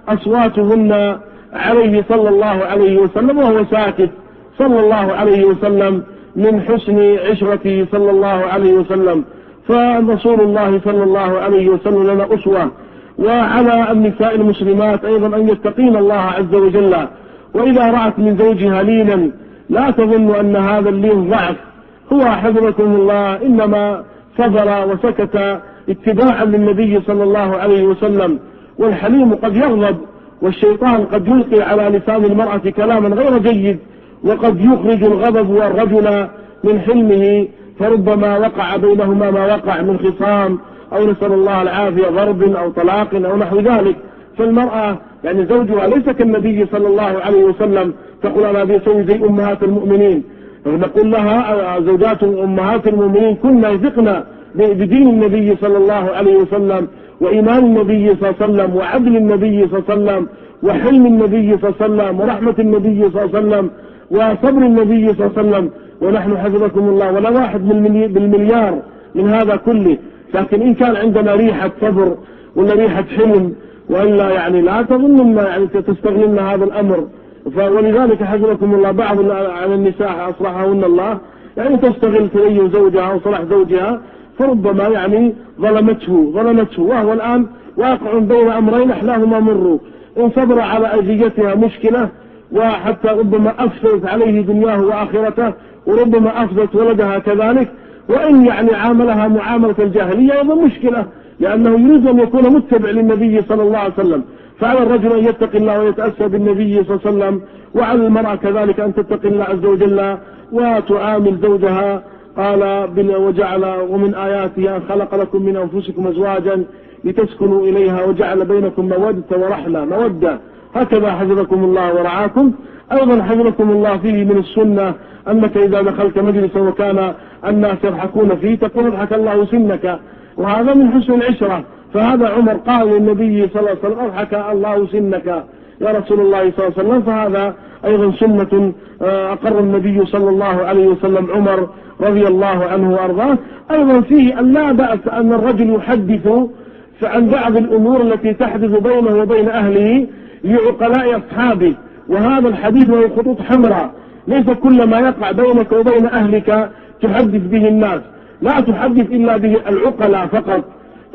S2: أصواتهن عليه صلى الله عليه وسلم وهو ساكت صلى الله عليه وسلم من حسن عشرته صلى الله عليه وسلم. فرسول الله صلى الله عليه وسلم لنا أسوة. وعلى النساء المسلمات أيضا أن يتقين الله عز وجل، وإذا رأت من زوجها لينا لا تظن أن هذا اللين ضعف، هو حفظكم الله إنما صبر وسكت اتباعا للنبي صلى الله عليه وسلم. والحليم قد يغضب، والشيطان قد يلقي على لسان المرأة كلاما غير جيد، وقد يخرج الغضب والرجل من حلمه، فربما وقع بينهما ما وقع من خصام أو نسأل الله العافية ضرب أو طلاق أو نحو ذلك. فالمرأة يعني زوجها ليس كالنبي صلى الله عليه وسلم تقول أنا بيسوي زي أمهات المؤمنين. نقول لها زوجات أمهات المؤمنين كنا يثقن بدين النبي صلى الله عليه وسلم، وإيمان النبي صلى الله عليه وسلم، وعدل النبي صلى الله عليه وسلم، وحلم النبي صلى الله عليه وسلم، ورحمة النبي صلى الله عليه وسلم، وصبر النبي صلى الله عليه وسلم. ونحن حفظكم الله ولا واحد بالمليار من هذا كله، لكن إن كان عندنا ريحة صبر ولا ريحة حلم وإلا يعني لا تظنن يعني تستغلن هذا الأمر. ولذلك حفظكم الله بعض على النساء أصلحهن الله يعني تستغل تلين زوجها وصلاح زوجها، فربما يعني ظلمته، وهو الآن واقع بين أمرين أحلاهما مر. إن صبر على أذيتها مشكلة، وحتى ربما أفسدت عليه دنياه وآخرته، وربما أفسدت ولدها كذلك. وإن يعني عاملها معاملة الجاهلية أيضا مشكلة، لأنه يريد أن يكون متبع للنبي صلى الله عليه وسلم. فعلى الرجل أن يتقي الله ويتأسى بالنبي صلى الله عليه وسلم، وعلى المرأة كذلك أن تتقي الله عز وجل وتعامل زوجها. قال وجعل ومن آياته أن خلق لكم من أنفسكم أزواجا لتسكنوا إليها وجعل بينكم مودة. هكذا حفظكم الله ورعاكم. أيضا حفظكم الله فيه من السنة أنك إذا دخلت مجلسا وكان الناس يضحكون فيه تقول اضحك الله سنك، وهذا من حسن العشرة. فهذا عمر قال للنبي صلى الله عليه وسلم اضحك الله سنك يا رسول الله صلى الله عليه وسلم. فهذا أيضا سنة أقر النبي صلى الله عليه وسلم عمر رضي الله عنه وأرضاه. أيضا فيه أن لا بأس أن الرجل يحدث عن بعض الأمور التي تحدث بينه وبين أهله لعقلاء أصحابه، وهذا الحديث له خطوط حمراء. ليس كل ما يقع بينك وبين أهلك تحدث به الناس، لا تحدث إلا به العقلاء فقط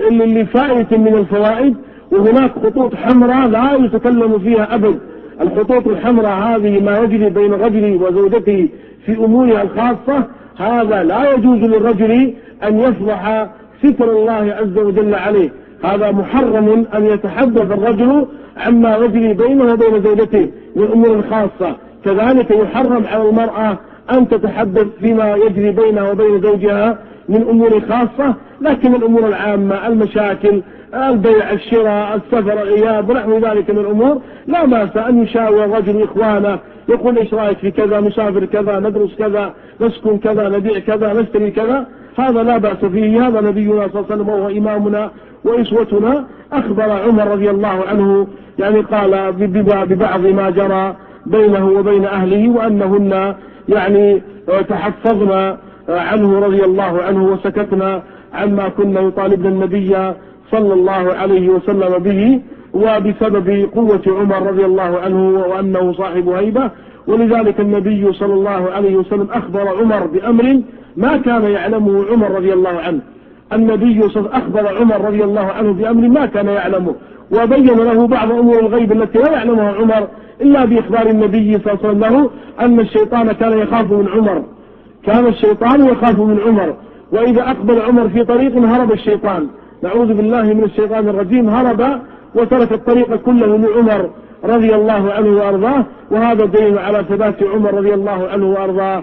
S2: لفائدة من الفوائد. وهناك خطوط حمراء لا يتكلم فيها أبد. الخطوط الحمراء هذه ما يجري بين الرجل وزوجته في أمورها الخاصة، هذا لا يجوز للرجل أن يفضح ستر الله عز وجل عليه. هذا محرم أن يتحدث الرجل عما يجري بينه وبين زوجته من الأمور الخاصة. كذلك يحرم على المرأة أن تتحدث فيما يجري بينها وبين زوجها من أمور خاصة. لكن الأمور العامة، المشاكل، البيع، الشراء، السفر، الغياب ونحو ذلك من الأمور لا بأس أن يشاور الرجل إخوانه، يقول إيش رأيك في كذا، نسافر كذا، ندرس كذا، نسكن كذا، نبيع كذا، نشتري كذا، هذا لا بأس فيه. هذا نبينا صلى الله عليه وسلم وهو إمامنا وإسوتنا. أخبر عمر رضي الله عنه يعني قال ببعض ما جرى بينه وبين أهله، وأنهن يعني تحفظنا عنه رضي الله عنه وسكتنا عما كنا يطالبنا النبي صلى الله عليه وسلم به، وبسبب قوة عمر رضي الله عنه وأنه صاحب هيبة. ولذلك النبي صلى الله عليه وسلم أخبر عمر بأمر ما كان يعلمه عمر رضي الله عنه. النبي أخبر عمر رضي الله عنه بأمر ما كان يعلمه، وبين له بعض أمور الغيب التي لا يعلمها عمر إلا بإخبار النبي صلى الله عليه وسلم له أن الشيطان كان يخاف من عمر، كان الشيطان يخاف من عمر. وإذا أقبل عمر في طريق هرب الشيطان، نعوذ بالله من الشيطان الرجيم، هرب وترك الطريق كله لعمر رضي الله عنه وأرضاه. وهذا دليل على ثبات عمر رضي الله عنه وأرضاه،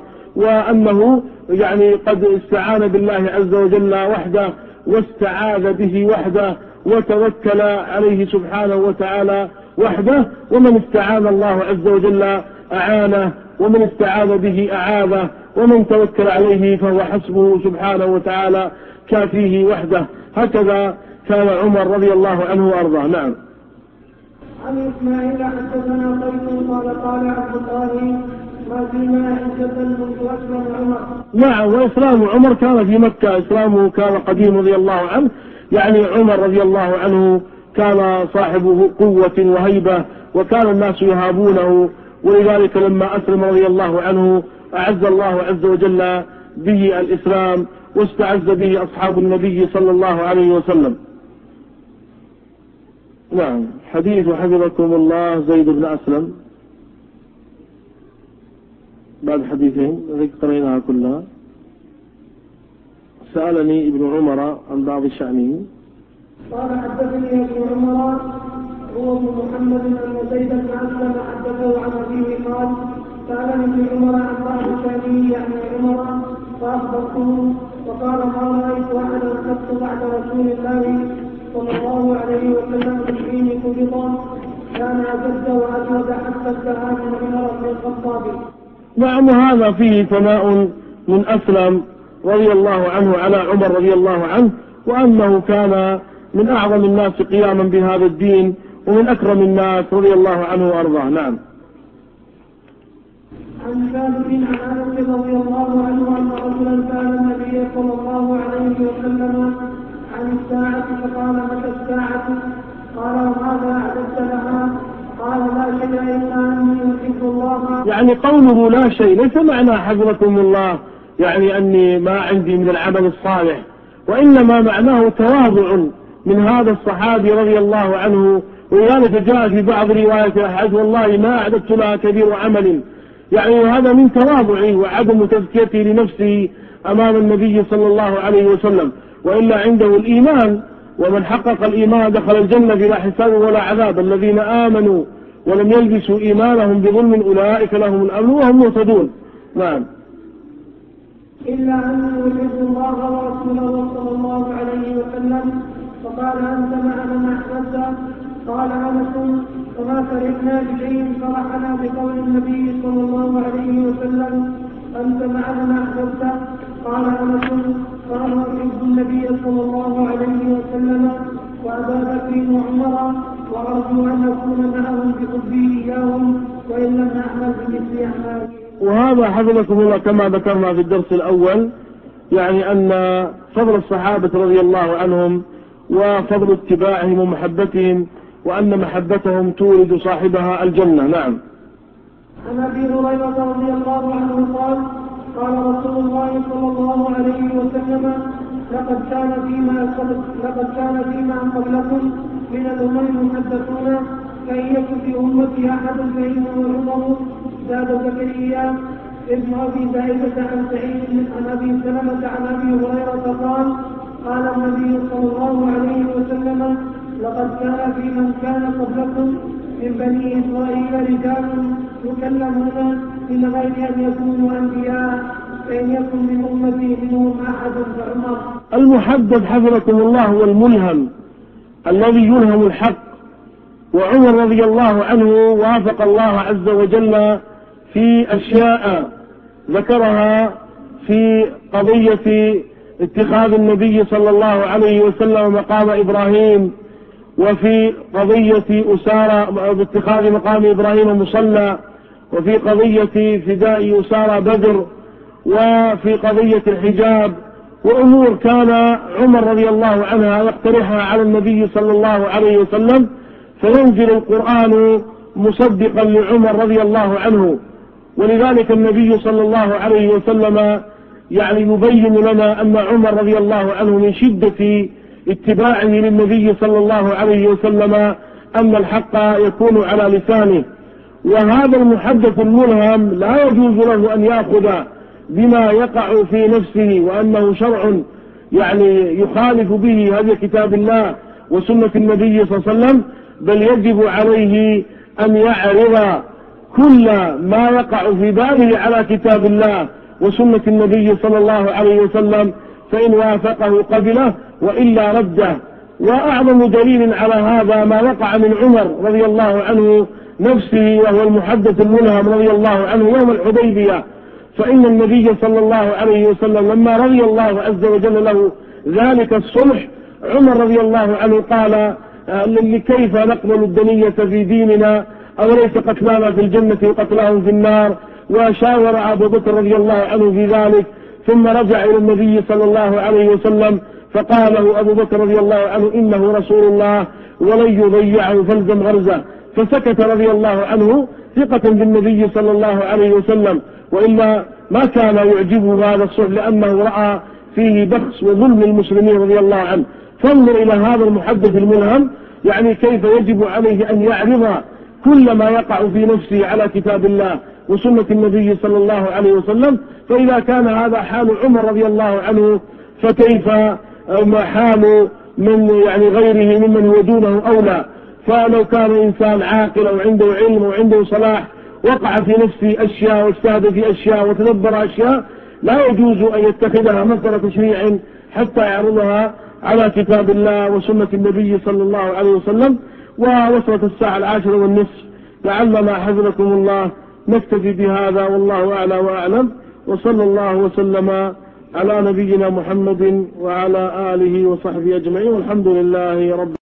S2: وأنه يعني قد استعان بالله عز وجل وحده، واستعاذ به وحده، وتوكل عليه سبحانه وتعالى وحده. ومن استعان الله عز وجل أعانه، ومن استعاذ به أعاذه، ومن توكل عليه فهو حسبه سبحانه وتعالى كافيه وحده. هكذا كان عمر رضي الله عنه وأرضاه. نعم.
S1: عن إسماعيل حدثنا قيس قال عبد الله وفيما عزة منذ أسلم عمر.
S2: نعم. وإسلام عمر كان في مكة، إسلامه كان قديم رضي الله عنه، يعني عمر رضي الله عنه كان صاحب قوة وهيبة، وكان الناس يهابونه، ولذلك لما أسلم رضي الله عنه أعز الله عز وجل به الإسلام، واستعز به أصحاب النبي صلى الله عليه وسلم. نعم. حديث حفظكم الله زيد بن أسلم بعد حديثين قريناها كلها. سألني ابن عمر عن بعض شأنه
S1: قال حدثني ابن عمر هو ابن محمد أن زيد بن أسلم حدثه عن أبيه قال سألني ابن عمر عن بعض شأنه يعني عمر فأخبرته وقال ما رأيت أحدا قط بعد رسول الله صلى الله عليه وسلم من حين قبض كان أجد وأجود حتى انتهى من عمر بن الخطاب.
S2: نعم. هذا فيه ثناء من أسلم رضي الله عنه على عمر رضي الله عنه، وأنه كان من أعظم الناس قياما بهذا الدين ومن أكرم الناس رضي الله عنه وأرضاه. نعم.
S1: عن ثابت عن أنس رضي الله عنه أن رجلا سأل النبي صلى الله عليه وسلم عن الساعة فقال متى الساعة؟ قال وماذا أعددت لها؟ قال لا شيء إلا أني أحب الله.
S2: يعني قوله لا شيء ليس معنى حفظكم الله يعني أني ما عندي من العمل الصالح، وإنما معناه تواضع من هذا الصحابي رضي الله عنه. ولذلك جاء في بعض روايات أحد والله ما أعددت لها كبير عمل، يعني هذا من تواضعه وعدم تزكيته لنفسه أمام النبي صلى الله عليه وسلم، وإلا عنده الإيمان، ومن حقق الإيمان دخل الجنة بلا حساب ولا عذاب. الذين آمنوا ولم يلبسوا إيمانهم بظلم أولئك لهم الأمن وهم مهتدون. نعم.
S1: إلا أن يحب الله ورسوله صلى الله عليه وسلم. فقال أنت معنا ما أحببت؟ قال أنس وما فرحنا بشيء فرحنا بقول النبي صلى الله عليه وسلم أنت معنا ما أحببت. قال أنس فأنا أحب النبي صلى الله عليه وسلم وأبا بكر وعمر وأرجو أن نكون معهم بحبي إياهم وإن لم نعمل بمثل أعمالهم.
S2: وهذا حفظكم الله كما ذكرنا في الدرس الأول، يعني أن فضل الصحابة رضي الله عنهم وفضل اتباعهم ومحبتهم، وأن محبتهم تورد صاحبها الجنة. نعم.
S1: عن أبي هريرة رضي الله عنه قال قال رسول الله صلى الله عليه وسلم لقد كان فيما قبلكم من الأمم محدثون فإن يكن في أمتي أحد فإنه عمر. زاد زكريا ابن أبي زائدة عن سعيد عن أبي سلمة عن أبي هريرة قال قال النبي صلى الله عليه وسلم لقد كان في من كان قبلكم من بني إسرائيل رجال يكلمون من غير أن يكونوا أنبياء فإن يكن من أمتي منهم أحد فعمر.
S2: المحدث حفظكم الله هو الملهم الذي يلهم الحق، وعمر رضي الله عنه وافق الله عز وجل في أشياء ذكرها في قضية اتخاذ النبي صلى الله عليه وسلم مقام إبراهيم، وفي قضية أسارى باتخاذ مقام إبراهيم مصلى، وفي قضية فداء أسارى بدر، وفي قضية الحجاب، وأمور كان عمر رضي الله عنها يقترحها على النبي صلى الله عليه وسلم، فينزل القرآن مصدقا لعمر رضي الله عنه. ولذلك النبي صلى الله عليه وسلم يعني يبين لنا أن عمر رضي الله عنه من شدة اتباعه للنبي صلى الله عليه وسلم أن الحق يكون على لسانه. وهذا المحدث الملهم لا يجوز له أن يأخذ بما يقع في نفسه وأنه شرع يعني يخالف به هذا كتاب الله وسنة النبي صلى الله عليه وسلم، بل يجب عليه أن يعرض كل ما يقع في باله على كتاب الله وسنة النبي صلى الله عليه وسلم، فإن وافقه قبله وإلا رده. وأعظم دليل على هذا ما وقع من عمر رضي الله عنه نفسه، وهو المحدث الملهم رضي الله عنه يوم الحديبية. فإن النبي صلى الله عليه وسلم لما رضي الله عز وجل له ذلك الصلح، عمر رضي الله عنه قال كيف نقبل الدنية في ديننا، أوليس قتلانا في الجنة وقتلاهم في النار؟ وشاور أبو بكر رضي الله عنه في ذلك، ثم رجع إلى النبي صلى الله عليه وسلم فقال له أبو بكر رضي الله عنه إنه رسول الله ولن يضيعه فالزم غرزه، فسكت رضي الله عنه ثقة بالنبي صلى الله عليه وسلم، وإلا ما كان يعجبه هذا الصلح لأنه رأى فيه بخس وظلم المسلمين رضي الله عنه. فانظر إلى هذا المحدث الملهم يعني كيف يجب عليه أن يعرض كل ما يقع في نفسه على كتاب الله وسنة النبي صلى الله عليه وسلم. فإذا كان هذا حال عمر رضي الله عنه فكيف حال من يعني غيره ممن هو دونه أولى. فلو كان إنسان عاقل أو عنده علم وعنده صلاح وقع في نفسه أشياء واجتهد في أشياء وتدبر أشياء لا يجوز أن يتخذها مصدر تشريع حتى يعرضها على كتاب الله وسنة النبي صلى الله عليه وسلم. ووصلت الساعة 10:30، لعلنا حفظكم الله نكتفي بهذا والله أعلى وأعلم، وصلى الله وسلم على نبينا محمد وعلى آله وصحبه أجمعين، والحمد لله رب